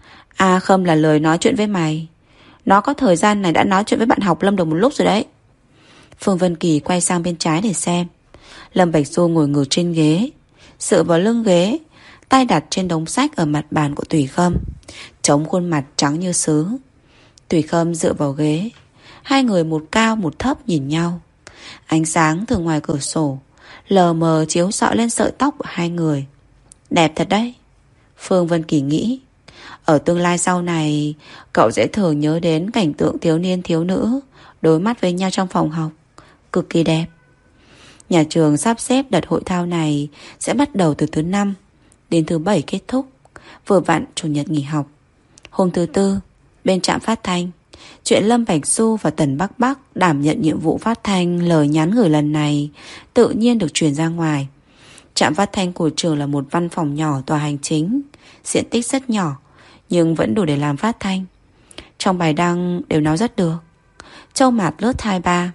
S1: A Khâm là lời nói chuyện với mày. Nó có thời gian này đã nói chuyện với bạn học Lâm được một lúc rồi đấy. Phương Vân Kỳ quay sang bên trái để xem. Lâm Bạch Du ngồi ngược trên ghế, dựa vào lưng ghế, tay đặt trên đống sách ở mặt bàn của Tùy Khâm, chống khuôn mặt trắng như sứ. Tùy Khâm dựa vào ghế. Hai người một cao một thấp nhìn nhau. Ánh sáng từ ngoài cửa sổ lờ mờ chiếu rọi lên sợi tóc của hai người. Đẹp thật đấy, Phương Vân Kỳ nghĩ. Ở tương lai sau này, cậu sẽ thường nhớ đến cảnh tượng thiếu niên thiếu nữ đối mắt với nhau trong phòng học. Cực kỳ đẹp. Nhà trường sắp xếp đợt hội thao này sẽ bắt đầu từ thứ 5 đến thứ 7 kết thúc, vừa vặn chủ nhật nghỉ học. Hôm thứ Tư, bên trạm phát thanh, chuyện Lâm Bạch Du và Tần Bắc Bắc đảm nhận nhiệm vụ phát thanh lời nhắn gửi lần này tự nhiên được truyền ra ngoài. Trạm phát thanh của trường là một văn phòng nhỏ tòa hành chính, diện tích rất nhỏ nhưng vẫn đủ để làm phát thanh. Trong bài đăng đều nói rất được. Châu Mạt lướt 2-3.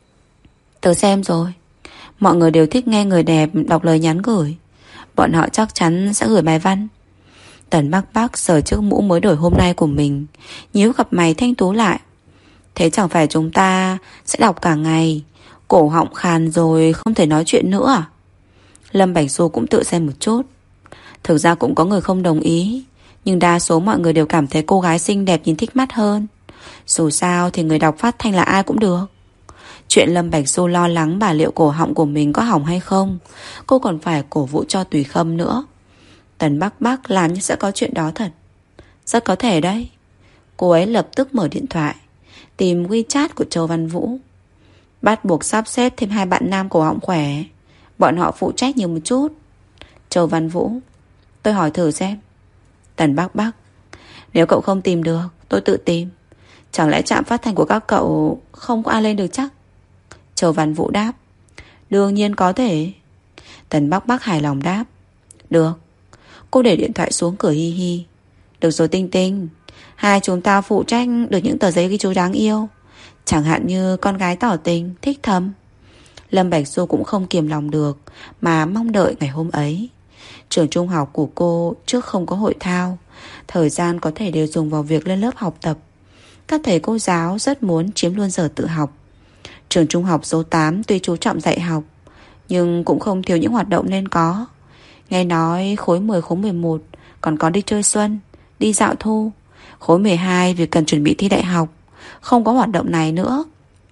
S1: Tớ xem rồi, mọi người đều thích nghe người đẹp đọc lời nhắn gửi. Bọn họ chắc chắn sẽ gửi bài văn. Tần Bắc Bắc sờ chiếc mũ mới đổi hôm nay của mình, nhíu cặp mày thanh tú lại. Thế chẳng phải chúng ta sẽ đọc cả ngày, cổ họng khàn rồi không thể nói chuyện nữa à? Lâm Bạch Du cũng tự xem một chút. Thực ra cũng có người không đồng ý, nhưng đa số mọi người đều cảm thấy cô gái xinh đẹp nhìn thích mắt hơn. Dù sao thì người đọc phát thanh là ai cũng được. Chuyện Lâm Bạch Du lo lắng bà liệu cổ họng của mình có hỏng hay không, cô còn phải cổ vũ cho Tùy Khâm nữa. Tần Bắc Bắc làm như sẽ có chuyện đó thật. Rất có thể đấy. Cô ấy lập tức mở điện thoại, tìm WeChat của Châu Văn Vũ. Bắt buộc sắp xếp thêm 2 bạn nam cổ họng khỏe, bọn họ phụ trách nhiều một chút. Châu Văn Vũ: tôi hỏi thử xem. Tần Bắc Bắc: nếu cậu không tìm được, tôi tự tìm. Chẳng lẽ trạm phát thanh của các cậu không có ai lên được chắc? Châu Văn Vũ đáp: đương nhiên có thể. Tần Bắc Bắc hài lòng đáp: được. Cô để điện thoại xuống cười hi hi. Được rồi Tinh Tinh, hai chúng ta phụ trách được những tờ giấy ghi chú đáng yêu, chẳng hạn như con gái tỏ tình, thích thầm. Lâm Bạch Du cũng không kiềm lòng được mà mong đợi ngày hôm ấy. Trường trung học của cô trước không có hội thao, thời gian có thể đều dùng vào việc lên lớp học tập. Các thầy cô giáo rất muốn chiếm luôn giờ tự học. Trường trung học số 8 tuy chú trọng dạy học, nhưng cũng không thiếu những hoạt động nên có. Nghe nói khối 10, khối 11 còn có đi chơi xuân, đi dạo thu. Khối 12 vì cần chuẩn bị thi đại học, không có hoạt động này nữa.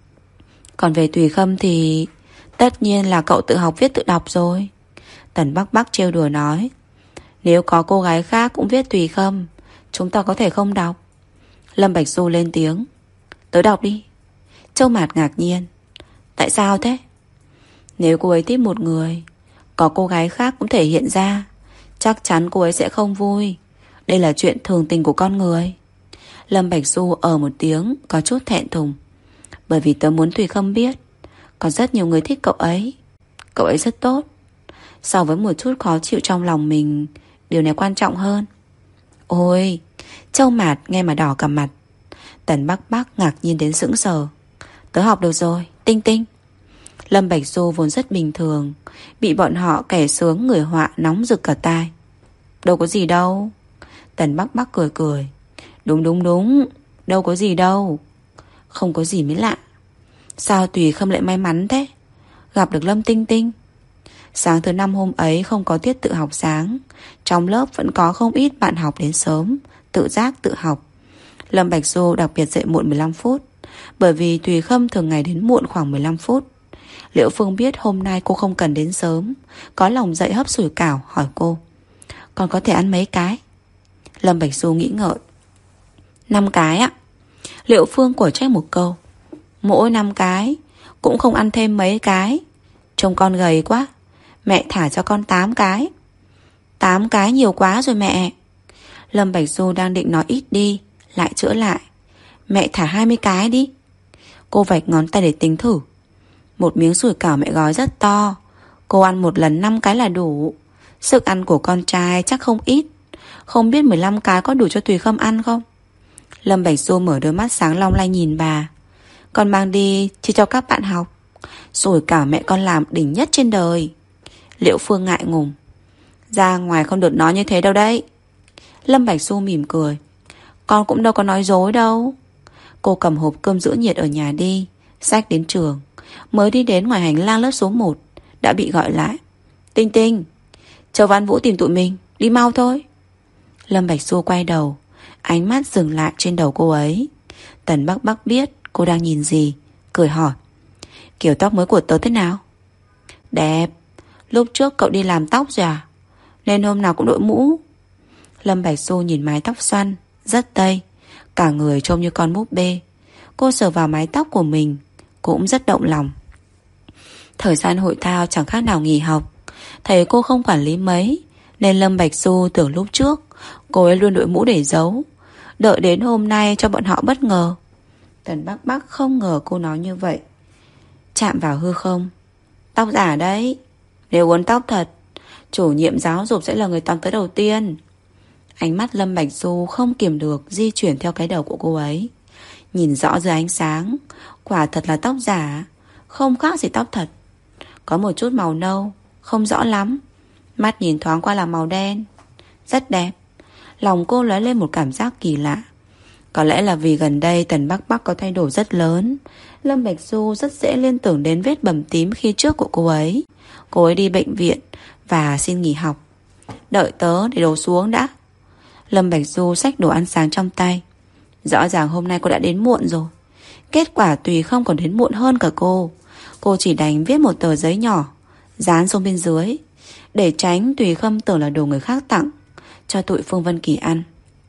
S1: Còn về Thùy Khâm thì tất nhiên là cậu tự học viết tự đọc rồi. Tần Bắc Bắc trêu đùa nói: nếu có cô gái khác cũng viết Thùy Khâm, chúng ta có thể không đọc. Lâm Bạch Du lên tiếng: tớ đọc đi. Châu Mạt ngạc nhiên: tại sao thế? Nếu cô ấy thích một người, có cô gái khác cũng thể hiện ra, chắc chắn cô ấy sẽ không vui. Đây là chuyện thường tình của con người. Lâm Bạch Du một tiếng, có chút thẹn thùng. Bởi vì tớ muốn Thùy Khâm biết có rất nhiều người thích cậu ấy. Cậu ấy rất tốt. So với một chút khó chịu trong lòng mình, điều này quan trọng hơn. Ôi, Châu Mạt nghe mà đỏ cả mặt. Tần Bắc Bắc ngạc nhiên đến sững sờ. Tớ học được rồi, Tinh Tinh. Lâm Bạch Du vốn rất bình thường, bị bọn họ kẻ sướng người họa nóng rực cả tai. Đâu có gì đâu. Tần Bắc Bắc cười cười. Đúng, đâu có gì đâu. Không có gì mới lạ. Sao Thùy Khâm lại may mắn thế, gặp được Lâm Tinh Tinh. Sáng thứ 5 hôm ấy không có tiết tự học sáng, trong lớp vẫn có không ít bạn học đến sớm, tự giác tự học. Lâm Bạch Du đặc biệt dậy muộn 15 phút, bởi vì Thùy Khâm thường ngày đến muộn khoảng 15 phút. Liễu Phương biết hôm nay cô không cần đến sớm, có lòng dậy hấp sủi cảo hỏi cô: còn có thể ăn mấy cái? Lâm Bạch Du nghĩ ngợi: 5 cái ạ. Liễu Phương của trách một câu: mỗi 5 cái, cũng không ăn thêm mấy cái. Trông con gầy quá, mẹ thả cho con 8 cái. 8 cái nhiều quá rồi mẹ. Lâm Bạch Du đang định nói ít đi, lại chữa lại: mẹ thả 20 cái đi. Cô vạch ngón tay để tính thử. Một miếng sủi cảo mẹ gói rất to, cô ăn một lần 5 cái là đủ. Sức ăn của con trai chắc không ít. Không biết 15 cái có đủ cho Thùy Khâm ăn không? Lâm Bạch Du mở đôi mắt sáng long lanh nhìn bà: con mang đi chia cho các bạn học. Sủi cảo mẹ con làm đỉnh nhất trên đời. Liễu Phương ngại ngùng: ra ngoài không được nói như thế đâu đấy. Lâm Bạch Du mỉm cười: con cũng đâu có nói dối đâu. Cô cầm hộp cơm giữ nhiệt ở nhà đi, xách đến trường. Mới đi đến ngoài hành lang lớp số 1 đã bị gọi lại: Tinh Tinh, Châu Văn Vũ tìm tụi mình, đi mau thôi. Lâm Bạch Du quay đầu, ánh mắt dừng lại trên đầu cô ấy. Tần Bắc Bắc biết cô đang nhìn gì, cười hỏi: kiểu tóc mới của tớ thế nào? Đẹp. Lúc trước cậu đi làm tóc rồi à? Nên hôm nào cũng đội mũ. Lâm Bạch Du nhìn mái tóc xoăn, rất tây, cả người trông như con búp bê. Cô sờ vào mái tóc của mình, cũng rất động lòng. Thời gian hội thao chẳng khác nào nghỉ học. Thầy cô không quản lý mấy, nên Lâm Bạch Du tưởng lúc trước cô ấy luôn đội mũ để giấu, đợi đến hôm nay cho bọn họ bất ngờ. Tần Bắc Bắc không ngờ cô nói như vậy. Chạm vào hư không: tóc giả đấy. Nếu uốn tóc thật, chủ nhiệm giáo dục sẽ là người tóm tới đầu tiên. Ánh mắt Lâm Bạch Du không kiềm được di chuyển theo cái đầu của cô ấy. Nhìn rõ dưới ánh sáng, quả thật là tóc giả, không khác gì tóc thật. Có một chút màu nâu, không rõ lắm. Mắt nhìn thoáng qua là màu đen. Rất đẹp. Lòng cô lóe lên một cảm giác kỳ lạ. Có lẽ là vì gần đây Tần Bắc Bắc có thay đổi rất lớn. Lâm Bạch Du rất dễ liên tưởng đến vết bầm tím khi trước của cô ấy. Cô ấy đi bệnh viện và xin nghỉ học. Đợi tớ để đồ xuống đã. Lâm Bạch Du xách đồ ăn sáng trong tay. Rõ ràng hôm nay cô đã đến muộn rồi. Kết quả Tùy không còn đến muộn hơn cả cô. Cô chỉ đành viết một tờ giấy nhỏ, dán xuống bên dưới, để tránh Tùy Khâm tưởng là đồ người khác tặng. cho tụi Phương Vân Kỳ ăn.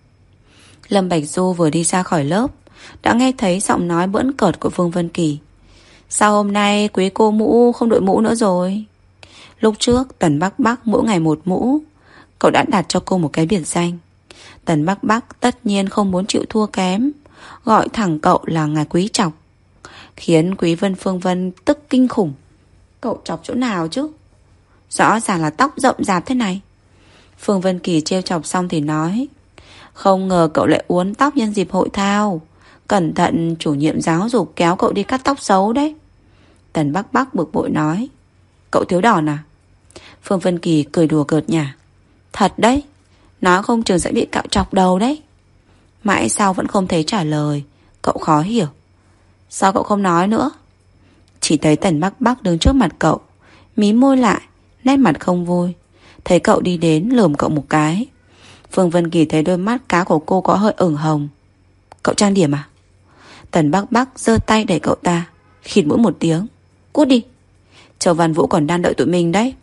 S1: Lâm Bạch Du vừa đi ra khỏi lớp đã nghe thấy giọng nói bỡn cợt của Phương Vân Kỳ. Sao hôm nay quý cô mũ không đội mũ nữa rồi? Lúc trước Tần Bắc Bắc mỗi ngày một mũ, cậu đã đặt cho cô một cái biệt danh. Tần Bắc Bắc tất nhiên không muốn chịu thua kém, gọi thẳng cậu là ngài Quý Chọc, khiến Quý Phương Vân tức kinh khủng. Cậu chọc chỗ nào chứ? Rõ ràng là tóc rậm rạp thế này. Phương Vân Kỳ trêu chọc xong thì nói, không ngờ cậu lại uốn tóc nhân dịp hội thao. Cẩn thận chủ nhiệm giáo dục kéo cậu đi cắt tóc xấu đấy. Tần Bắc Bắc bực bội nói, cậu thiếu đòn à? Phương Vân Kỳ cười đùa cợt nhả, thật đấy, nói không chừng sẽ bị cạo chọc đầu đấy. Mãi sau vẫn không thấy trả lời. Cậu khó hiểu. Sao cậu không nói nữa? Chỉ thấy Tần Bắc Bắc đứng trước mặt cậu, mím môi lại, nét mặt không vui. Thấy cậu đi đến lườm cậu một cái. Phương Vân Kỳ thấy đôi mắt cá của cô có hơi ửng hồng. Cậu trang điểm à? Tần Bắc Bắc giơ tay đẩy cậu ta, khịt mũi một tiếng, cút đi. Châu Văn Vũ còn đang đợi tụi mình đấy.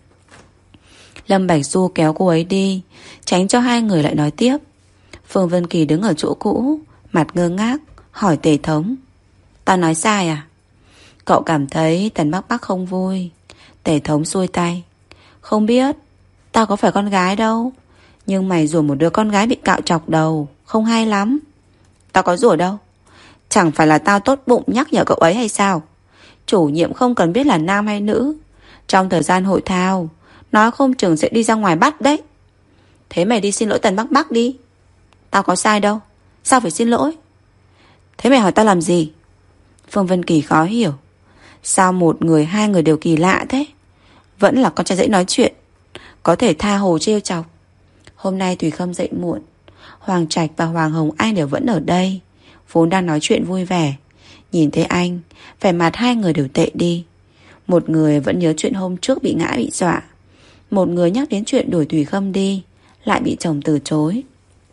S1: Lâm Bạch Du kéo cô ấy đi, tránh cho hai người lại nói tiếp. Phương Vân Kỳ đứng ở chỗ cũ, mặt ngơ ngác, hỏi Tề Thống, tao nói sai à? Cậu cảm thấy Tần Bắc Bắc không vui. Tề Thống xuôi tay, không biết, tao có phải con gái đâu, nhưng mày rủa một đứa con gái bị cạo chọc đầu, không hay lắm. Tao có rủa đâu, chẳng phải là tao tốt bụng nhắc nhở cậu ấy hay sao? Chủ nhiệm không cần biết là nam hay nữ. Trong thời gian hội thao, nói không chừng sẽ đi ra ngoài bắt đấy. Thế mày đi xin lỗi Tần Bắc Bắc đi. Tao có sai đâu, sao phải xin lỗi? Thế mày hỏi tao làm gì? Phương Vân Kỳ khó hiểu. Sao một người hai người đều kỳ lạ thế? Vẫn là con trai dễ nói chuyện, có thể tha hồ trêu chọc. Hôm nay Thùy Khâm dậy muộn, Hoàng Trạch và Hoàng Hồng Anh đều vẫn ở đây, vốn đang nói chuyện vui vẻ. Nhìn thấy anh, vẻ mặt hai người đều tệ đi. Một người vẫn nhớ chuyện hôm trước bị ngã bị dọa, một người nhắc đến chuyện đuổi Thùy Khâm đi, lại bị chồng từ chối.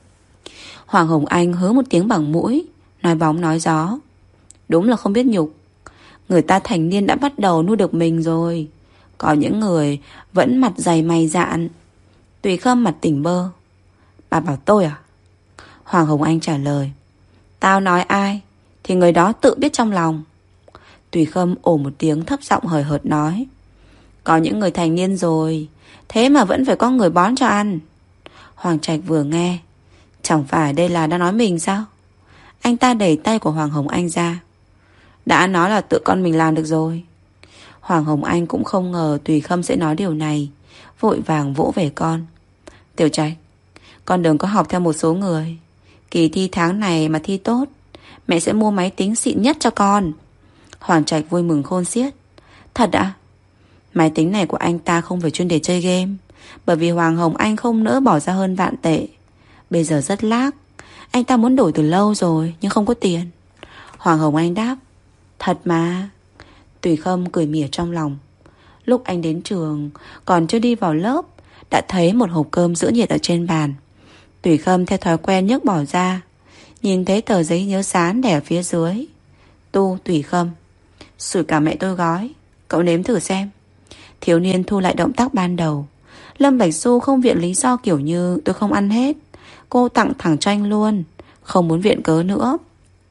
S1: Hoàng Hồng Anh hứ một tiếng bằng mũi, nói bóng nói gió. Đúng là không biết nhục. Người ta thành niên đã bắt đầu nuôi được mình rồi, có những người vẫn mặt dày mày dạn. Thùy Khâm mặt tỉnh bơ. Bà bảo tôi à? Hoàng Hồng Anh trả lời, tao nói ai thì người đó tự biết trong lòng. Thùy Khâm ồ một tiếng thấp giọng hời hợt nói, có những người thành niên rồi, thế mà vẫn phải có người bón cho ăn. Hoàng Trạch vừa nghe, chẳng phải đây là đang nói mình sao? Anh ta đẩy tay của Hoàng Hồng Anh ra. Đã nói là tự con mình làm được rồi. Hoàng Hồng Anh cũng không ngờ Thùy Khâm sẽ nói điều này, vội vàng vỗ về con. Tiểu Trạch, con đừng có học theo một số người. Kỳ thi tháng này mà thi tốt, mẹ sẽ mua máy tính xịn nhất cho con. Hoàng Trạch vui mừng khôn xiết. Thật ạ? Máy tính này của anh ta không phải chuyên để chơi game, bởi vì Hoàng Hồng Anh không nỡ bỏ ra hơn vạn tệ. Bây giờ rất lag, anh ta muốn đổi từ lâu rồi nhưng không có tiền. Hoàng Hồng Anh đáp, thật mà. Thùy Khâm cười mỉa trong lòng. Lúc anh đến trường, còn chưa đi vào lớp, đã thấy một hộp cơm giữ nhiệt ở trên bàn. Thùy Khâm theo thói quen nhấc bỏ ra, nhìn thấy tờ giấy nhớ sán để ở phía dưới. Tu Thùy Khâm, sủi cảo mẹ tôi gói, cậu nếm thử xem. Thiếu niên thu lại động tác ban đầu. Lâm Bạch Du không viện lý do kiểu như tôi không ăn hết, cô tặng thẳng cho anh luôn, không muốn viện cớ nữa.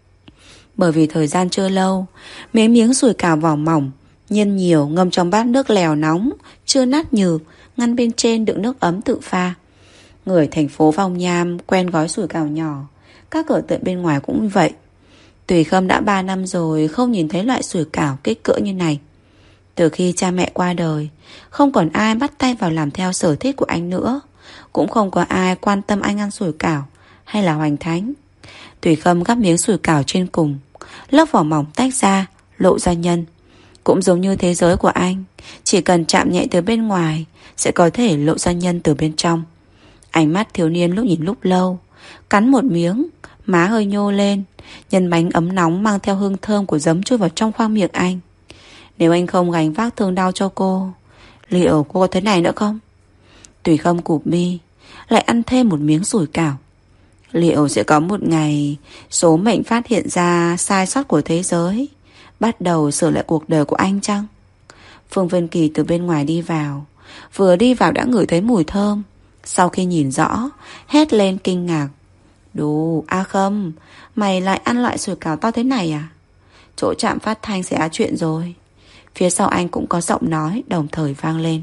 S1: Bởi vì thời gian chưa lâu, mấy miếng sủi cảo vỏ mỏng, nhiên nhiều ngâm trong bát nước lèo nóng, chưa nát nhừ, ngăn bên trên đựng nước ấm tự pha. Người thành phố Phong Nham quen gói sủi cảo nhỏ, các cửa tiệm bên ngoài cũng như vậy. Thùy Khâm đã 3 năm rồi không nhìn thấy loại sủi cảo kích cỡ như này. Từ khi cha mẹ qua đời, không còn ai bắt tay vào làm theo sở thích của anh nữa, cũng không có ai quan tâm anh ăn sủi cảo hay là hoành thánh. Thùy Khâm gắp miếng sủi cảo trên cùng, lớp vỏ mỏng tách ra, lộ ra nhân. Cũng giống như thế giới của anh, chỉ cần chạm nhẹ từ bên ngoài sẽ có thể lộ ra nhân từ bên trong. Ánh mắt thiếu niên lúc nhìn lúc lâu, cắn một miếng, má hơi nhô lên, nhân bánh ấm nóng mang theo hương thơm của giấm chui vào trong khoang miệng anh. Nếu anh không gánh vác thương đau cho cô, liệu cô có thế này nữa không? Thùy Khâm cụp mi, lại ăn thêm một miếng sủi cảo. Liệu sẽ có một ngày số mệnh phát hiện ra sai sót của thế giới, bắt đầu sửa lại cuộc đời của anh chăng? Phương Vân Kỳ từ bên ngoài đi vào, vừa đi vào đã ngửi thấy mùi thơm, Sau khi nhìn rõ, hét lên kinh ngạc. Đù, A Khâm, mày lại ăn loại sủi cảo to thế này à? Chỗ trạm phát thanh xảy ra chuyện rồi. Phía sau anh cũng có giọng nói đồng thời vang lên.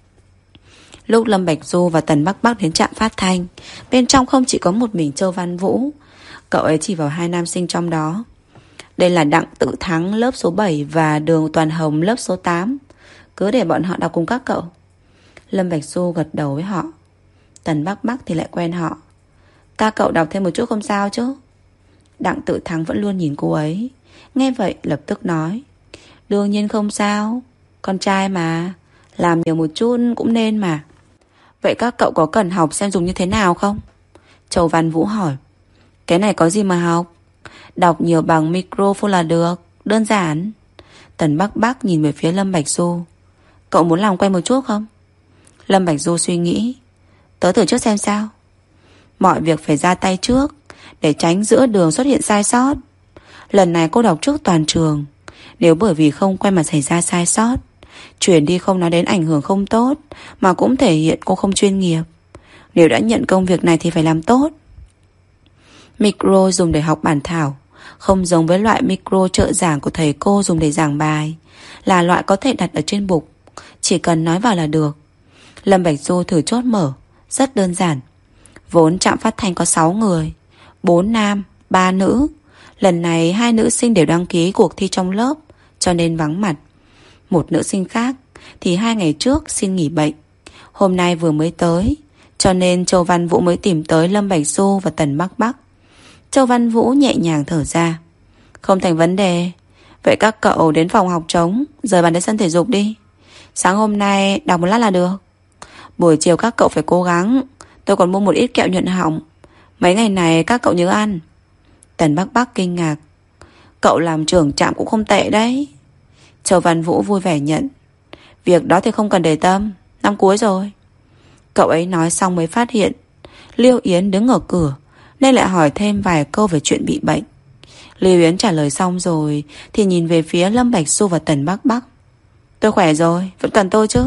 S1: Lúc Lâm Bạch Du và Tần Bắc Bắc đến trạm phát thanh, bên trong không chỉ có một mình Châu Văn Vũ. Cậu ấy chỉ vào 2 nam sinh trong đó. Đây là Đặng Tự Thắng lớp số 7 và Đường Toàn Hồng lớp số 8. Cứ để bọn họ đọc cùng các cậu. Lâm Bạch Du gật đầu với họ. Tần Bắc Bắc thì lại quen họ. Các cậu đọc thêm một chút không sao chứ? Đặng Tự Thắng vẫn luôn nhìn cô ấy. Nghe vậy lập tức nói. Đương nhiên không sao. Con trai mà. Làm nhiều một chút cũng nên mà. Vậy các cậu có cần học xem dùng như thế nào không? Châu Văn Vũ hỏi. Cái này có gì mà học? Đọc nhiều bằng microphone là được. Đơn giản. Tần Bắc Bắc nhìn về phía Lâm Bạch Du. Cậu muốn làm quen một chút không? Lâm Bạch Du suy nghĩ. Tớ thử trước xem sao. Mọi việc phải ra tay trước, để tránh giữa đường xuất hiện sai sót. Lần này cô đọc trước toàn trường. Nếu bởi vì không quen mà xảy ra sai sót, chuyển đi không nói đến ảnh hưởng không tốt, mà cũng thể hiện cô không chuyên nghiệp. Nếu đã nhận công việc này thì phải làm tốt. Micro dùng để học bản thảo, không giống với loại micro trợ giảng của thầy cô dùng để giảng bài. Là loại có thể đặt ở trên bục, chỉ cần nói vào là được. Lâm Bạch Du thử chốt mở. Rất đơn giản. Vốn trạm phát thanh có 6 người, 4 nam, 3 nữ. Lần này 2 nữ sinh đều đăng ký cuộc thi trong lớp, cho nên vắng mặt. Một nữ sinh khác thì 2 ngày trước xin nghỉ bệnh, hôm nay vừa mới tới, cho nên Châu Văn Vũ mới tìm tới Lâm Bạch Du và Tần Bắc Bắc. Châu Văn Vũ nhẹ nhàng thở ra. Không thành vấn đề. Vậy các cậu đến phòng học trống, rời bàn đến sân thể dục đi. Sáng hôm nay đọc một lát là được. Buổi chiều các cậu phải cố gắng. Tôi còn mua một ít kẹo nhuận họng. Mấy ngày này các cậu nhớ ăn. Tần Bắc Bắc kinh ngạc. Cậu làm trưởng trạm cũng không tệ đấy. Châu Văn Vũ vui vẻ nhận. Việc đó thì không cần để tâm, năm cuối rồi. Cậu ấy nói xong mới phát hiện Liêu Yến đứng ở cửa, nên lại hỏi thêm vài câu về chuyện bị bệnh. Liêu Yến trả lời xong rồi thì nhìn về phía Lâm Bạch Du và Tần Bắc Bắc. Tôi khỏe rồi, vẫn cần tôi chứ?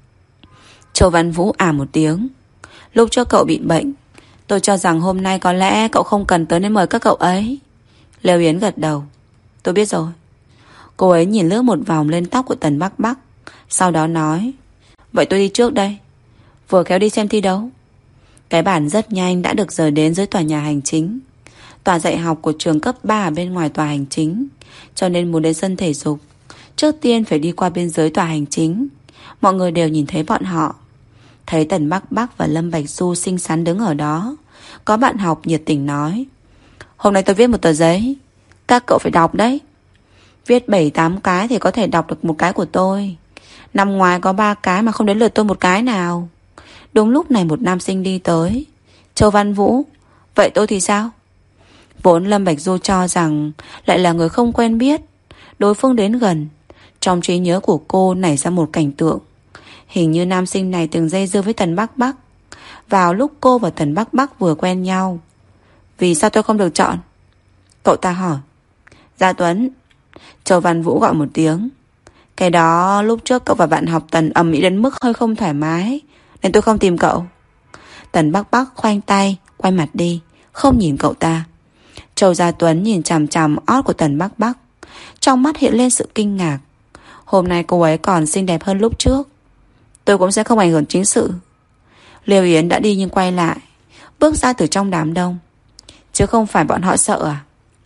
S1: Châu Văn Vũ một tiếng. Lúc trước cậu bị bệnh, tôi cho rằng hôm nay có lẽ cậu không cần tới nên mời các cậu ấy. Liêu Yến gật đầu. Tôi biết rồi. Cô ấy nhìn lướt một vòng lên tóc của Tần Bắc Bắc, sau đó nói. Vậy tôi đi trước đây. Vừa khéo đi xem thi đấu. Cái bản rất nhanh đã được rời đến dưới tòa nhà hành chính. Tòa dạy học của trường cấp 3 ở bên ngoài tòa hành chính, cho nên muốn đến sân thể dục, trước tiên phải đi qua bên dưới tòa hành chính. Mọi người đều nhìn thấy bọn họ. Thấy Tần Bắc Bắc và Lâm Bạch Du xinh xắn đứng ở đó. Có bạn học nhiệt tình nói. Hôm nay tôi viết một tờ giấy, các cậu phải đọc đấy. Viết 7-8 cái thì có thể đọc được một cái của tôi. Năm ngoái có 3 cái mà không đến lượt tôi một cái nào. Đúng lúc này một nam sinh đi tới. Châu Văn Vũ. Vậy tôi thì sao? Vốn Lâm Bạch Du cho rằng lại là người không quen biết. Đối phương đến gần, trong trí nhớ của cô nảy ra một cảnh tượng. Hình như nam sinh này từng dây dưa với Tần Bắc Bắc vào lúc cô và Tần Bắc Bắc vừa quen nhau. Vì sao tôi không được chọn? Cậu ta hỏi. Gia Tuấn. Châu Văn Vũ gọi một tiếng. Cái đó lúc trước cậu và bạn học Tần ầm ĩ đến mức hơi không thoải mái, nên tôi không tìm cậu. Tần Bắc Bắc khoanh tay, quay mặt đi, không nhìn cậu ta. Châu Gia Tuấn nhìn chằm chằm ót của Tần Bắc Bắc, trong mắt hiện lên sự kinh ngạc. Hôm nay cô ấy còn xinh đẹp hơn lúc trước. Tôi cũng sẽ không ảnh hưởng chính sự. Liêu Yến đã đi nhưng quay lại, bước ra từ trong đám đông. Chứ không phải bọn họ sợ à?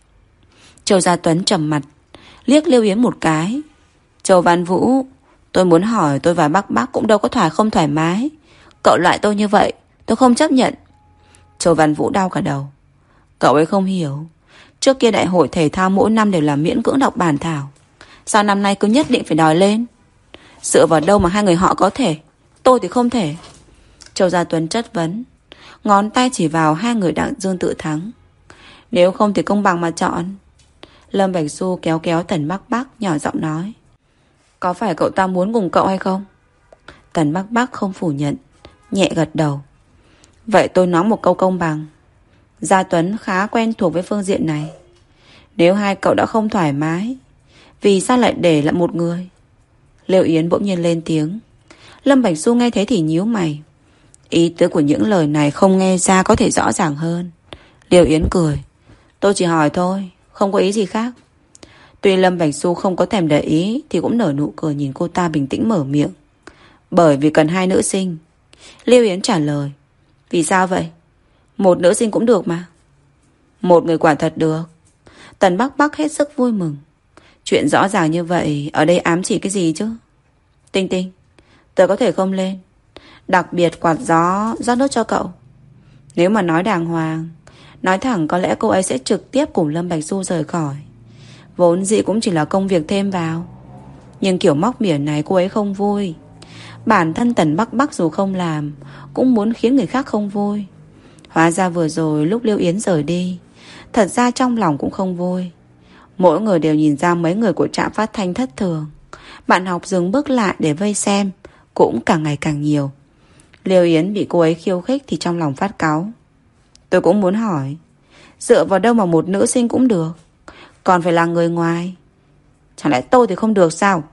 S1: Châu Gia Tuấn trầm mặt, liếc Liêu Yến một cái. Châu Văn Vũ, tôi muốn hỏi tôi và Bắc Bắc cũng đâu có không thoải mái. Cậu loại tôi như vậy, tôi không chấp nhận. Châu Văn Vũ đau cả đầu. Cậu ấy không hiểu. Trước kia đại hội thể thao mỗi năm đều là miễn cưỡng đọc bản thảo. Sao năm nay cứ nhất định phải đòi lên? Dựa vào đâu mà hai người họ có thể, tôi thì không thể? Châu Gia Tuấn chất vấn, ngón tay chỉ vào hai người Đặng Dương Tự Thắng. Nếu không thì công bằng mà chọn. Lâm Bạch Du kéo kéo Tần Bắc Bắc, nhỏ giọng nói. Có phải cậu ta muốn cùng cậu hay không? Tần Bắc Bắc không phủ nhận, nhẹ gật đầu. Vậy tôi nói một câu công bằng. Gia Tuấn khá quen thuộc với phương diện này. Nếu hai cậu đã không thoải mái, vì sao lại để lại một người? Liêu Yến bỗng nhiên lên tiếng. Lâm Bạch Du nghe thấy thì nhíu mày. Ý tứ của những lời này không nghe ra có thể rõ ràng hơn. Liêu Yến cười. Tôi chỉ hỏi thôi, không có ý gì khác. Tuy Lâm Bạch Du không có thèm để ý thì cũng nở nụ cười nhìn cô ta bình tĩnh mở miệng. Bởi vì cần 2 nữ sinh. Liêu Yến trả lời. Vì sao vậy? 1 nữ sinh cũng được mà. 1 người quả thật được. Tần Bắc Bắc hết sức vui mừng. Chuyện rõ ràng như vậy ở đây ám chỉ cái gì chứ? Tinh Tinh, tớ có thể không lên. Đặc biệt quạt gió rót nước cho cậu. Nếu mà nói đàng hoàng, nói thẳng có lẽ cô ấy sẽ trực tiếp cùng Lâm Bạch Du rời khỏi. Vốn dĩ cũng chỉ là công việc thêm vào. Nhưng kiểu móc mỉa này cô ấy không vui. Bản thân Tần Bắc Bắc dù không làm cũng muốn khiến người khác không vui. Hóa ra vừa rồi lúc Liêu Yến rời đi, thật ra trong lòng cũng không vui. Mỗi người đều nhìn ra mấy người của trạm phát thanh thất thường. Bạn học dừng bước lại để vây xem cũng càng ngày càng nhiều. Liêu Yến bị cô ấy khiêu khích thì trong lòng phát cáu. Tôi cũng muốn hỏi, dựa vào đâu mà 1 nữ sinh cũng được, còn phải là người ngoài? Chẳng lẽ tôi thì không được sao?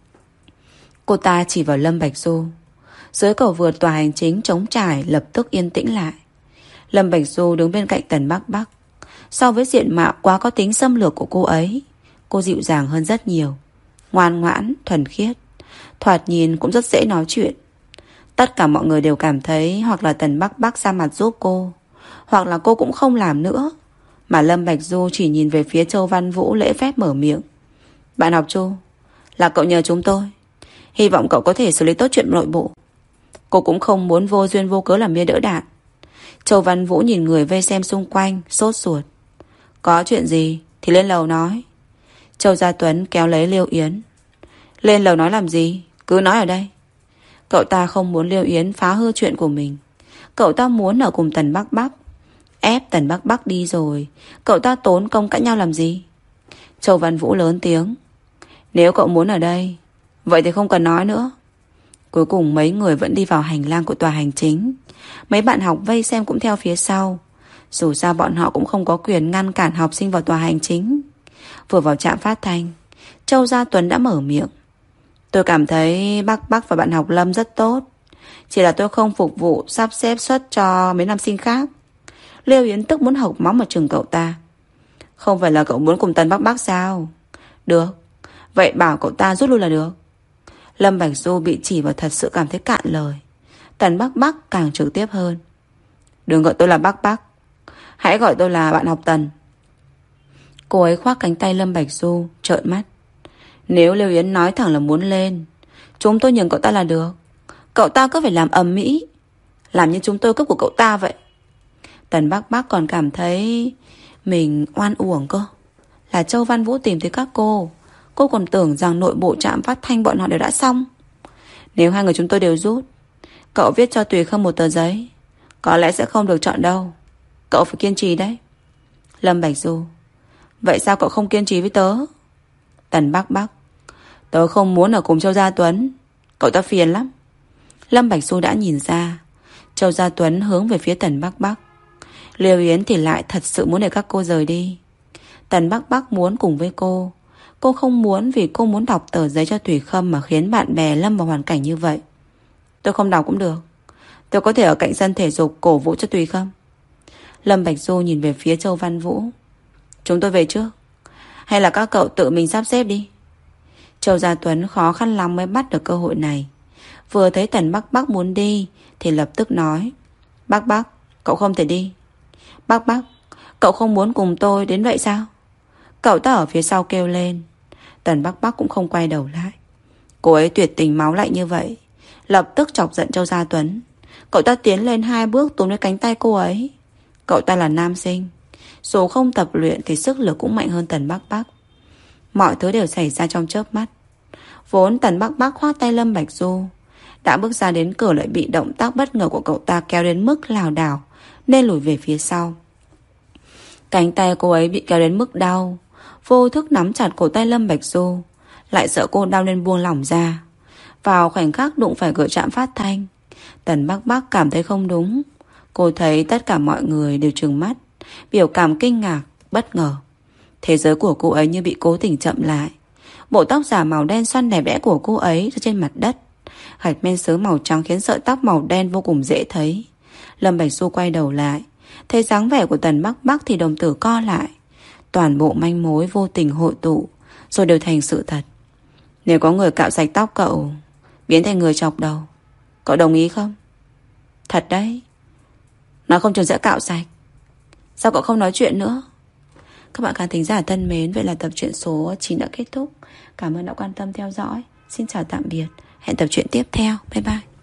S1: Cô ta chỉ vào Lâm Bạch Du. Dưới cầu vượt tòa hành chính trống trải lập tức yên tĩnh lại. Lâm Bạch Du đứng bên cạnh Tần Bắc Bắc. So với diện mạo quá có tính xâm lược của cô ấy, cô dịu dàng hơn rất nhiều. Ngoan ngoãn, thuần khiết, thoạt nhìn cũng rất dễ nói chuyện. Tất cả mọi người đều cảm thấy hoặc là Tần Bắc Bắc ra mặt giúp cô, hoặc là cô cũng không làm nữa. Mà Lâm Bạch Du chỉ nhìn về phía Châu Văn Vũ lễ phép mở miệng. Bạn học Chu, là cậu nhờ chúng tôi. Hy vọng cậu có thể xử lý tốt chuyện nội bộ. Cô cũng không muốn vô duyên vô cớ làm bia đỡ đạn. Châu Văn Vũ nhìn người vây xem xung quanh, sốt ruột. Có chuyện gì thì lên lầu nói. Châu Gia Tuấn kéo lấy Liêu Yến. Lên lầu nói làm gì? Cứ nói ở đây. Cậu ta không muốn Liêu Yến phá hư chuyện của mình. Cậu ta muốn ở cùng Tần Bắc Bắc. Ép Tần Bắc Bắc đi rồi, cậu ta tốn công cãi nhau làm gì? Châu Văn Vũ lớn tiếng. Nếu cậu muốn ở đây, vậy thì không cần nói nữa. Cuối cùng mấy người vẫn đi vào hành lang của tòa hành chính. Mấy bạn học vây xem cũng theo phía sau. Dù sao bọn họ cũng không có quyền ngăn cản học sinh vào tòa hành chính. Vừa vào trạm phát thanh, Châu Gia Tuấn đã mở miệng. Tôi cảm thấy Bắc Bắc và bạn học Lâm rất tốt. Chỉ là tôi không phục vụ sắp xếp suất cho mấy nam sinh khác. Liêu Yến tức muốn hộc máu mà chừng cậu ta. Không phải là cậu muốn cùng Tần Bắc Bắc sao? Được, vậy bảo cậu ta rút lui là được. Lâm Bạch Du bị chỉ và thật sự cảm thấy cạn lời. Tần Bắc Bắc càng trực tiếp hơn. Đừng gọi tôi là Bắc Bắc, hãy gọi tôi là bạn học Tần. Cô ấy khoác cánh tay Lâm Bạch Du, trợn mắt. Nếu Liêu Yến nói thẳng là muốn lên, chúng tôi nhường cậu ta là được. Cậu ta cứ phải làm ầm ĩ, làm như chúng tôi cướp của cậu ta vậy. Tần Bắc Bắc còn cảm thấy mình oan uổng cơ. Là Châu Văn Vũ tìm thấy các cô. Cô còn tưởng rằng nội bộ trạm phát thanh bọn họ đều đã xong. Nếu 2 người chúng tôi đều rút, cậu viết cho Tùy Khâm 1 tờ giấy, có lẽ sẽ không được chọn đâu. Cậu phải kiên trì đấy. Lâm Bạch Du. Vậy sao cậu không kiên trì với tớ? Tần Bắc Bắc. Tớ không muốn ở cùng Châu Gia Tuấn, cậu ta phiền lắm. Lâm Bạch Du đã nhìn ra. Châu Gia Tuấn hướng về phía Tần Bắc Bắc. Liêu Yến thì lại thật sự muốn để các cô rời đi. Tần Bắc Bắc muốn cùng với cô. Cô không muốn vì cô muốn đọc tờ giấy cho Thủy Khâm mà khiến bạn bè lâm vào hoàn cảnh như vậy. Tôi không đọc cũng được. Tôi có thể ở cạnh sân thể dục cổ vũ cho Thủy Khâm. Lâm Bạch Du nhìn về phía Châu Văn Vũ. Chúng tôi về trước, hay là các cậu tự mình sắp xếp đi? Châu Gia Tuấn khó khăn lắm mới bắt được cơ hội này. Vừa thấy Tần Bắc Bắc muốn đi thì lập tức nói. Bắc Bắc, cậu không thể đi. Bắc Bắc, cậu không muốn cùng tôi đến vậy sao? Cậu ta ở phía sau kêu lên. Tần Bắc Bắc cũng không quay đầu lại. Cô ấy tuyệt tình máu lạnh như vậy, lập tức chọc giận Châu Gia Tuấn. Cậu ta tiến lên 2 bước túm lấy cánh tay cô ấy. Cậu ta là nam sinh, dù không tập luyện thì sức lực cũng mạnh hơn Tần Bắc Bắc. Mọi thứ đều xảy ra trong chớp mắt. Vốn Tần Bắc Bắc khoác tay Lâm Bạch Du, đã bước ra đến cửa lại bị động tác bất ngờ của cậu ta kéo đến mức lảo đảo nên lùi về phía sau. Cánh tay cô ấy bị kéo đến mức đau, vô thức nắm chặt cổ tay Lâm Bạch Du, lại sợ cô đau nên buông lỏng ra. Vào khoảnh khắc đụng phải cửa trạm phát thanh, Tần Bắc Bắc cảm thấy không đúng. Cô thấy tất cả mọi người đều trừng mắt, biểu cảm kinh ngạc, bất ngờ. Thế giới của cô ấy như bị cố tình chậm lại. Bộ tóc giả màu đen xoăn đẹp đẽ của cô ấy trên mặt đất. Gạch men sứ màu trắng khiến sợi tóc màu đen vô cùng dễ thấy. Lâm Bạch Du quay đầu lại, thấy dáng vẻ của Tần Bắc Bắc thì đồng tử co lại. Toàn bộ manh mối vô tình hội tụ, rồi đều thành sự thật. Nếu có người cạo sạch tóc cậu, biến thành người chọc đầu, cậu đồng ý không? Thật đấy. Nó không chừng sẽ cạo sạch. Sao cậu không nói chuyện nữa? Các bạn khán thính giả thân mến, vậy là tập truyện số 9 đã kết thúc. Cảm ơn đã quan tâm theo dõi. Xin chào tạm biệt. Hẹn tập truyện tiếp theo. Bye bye.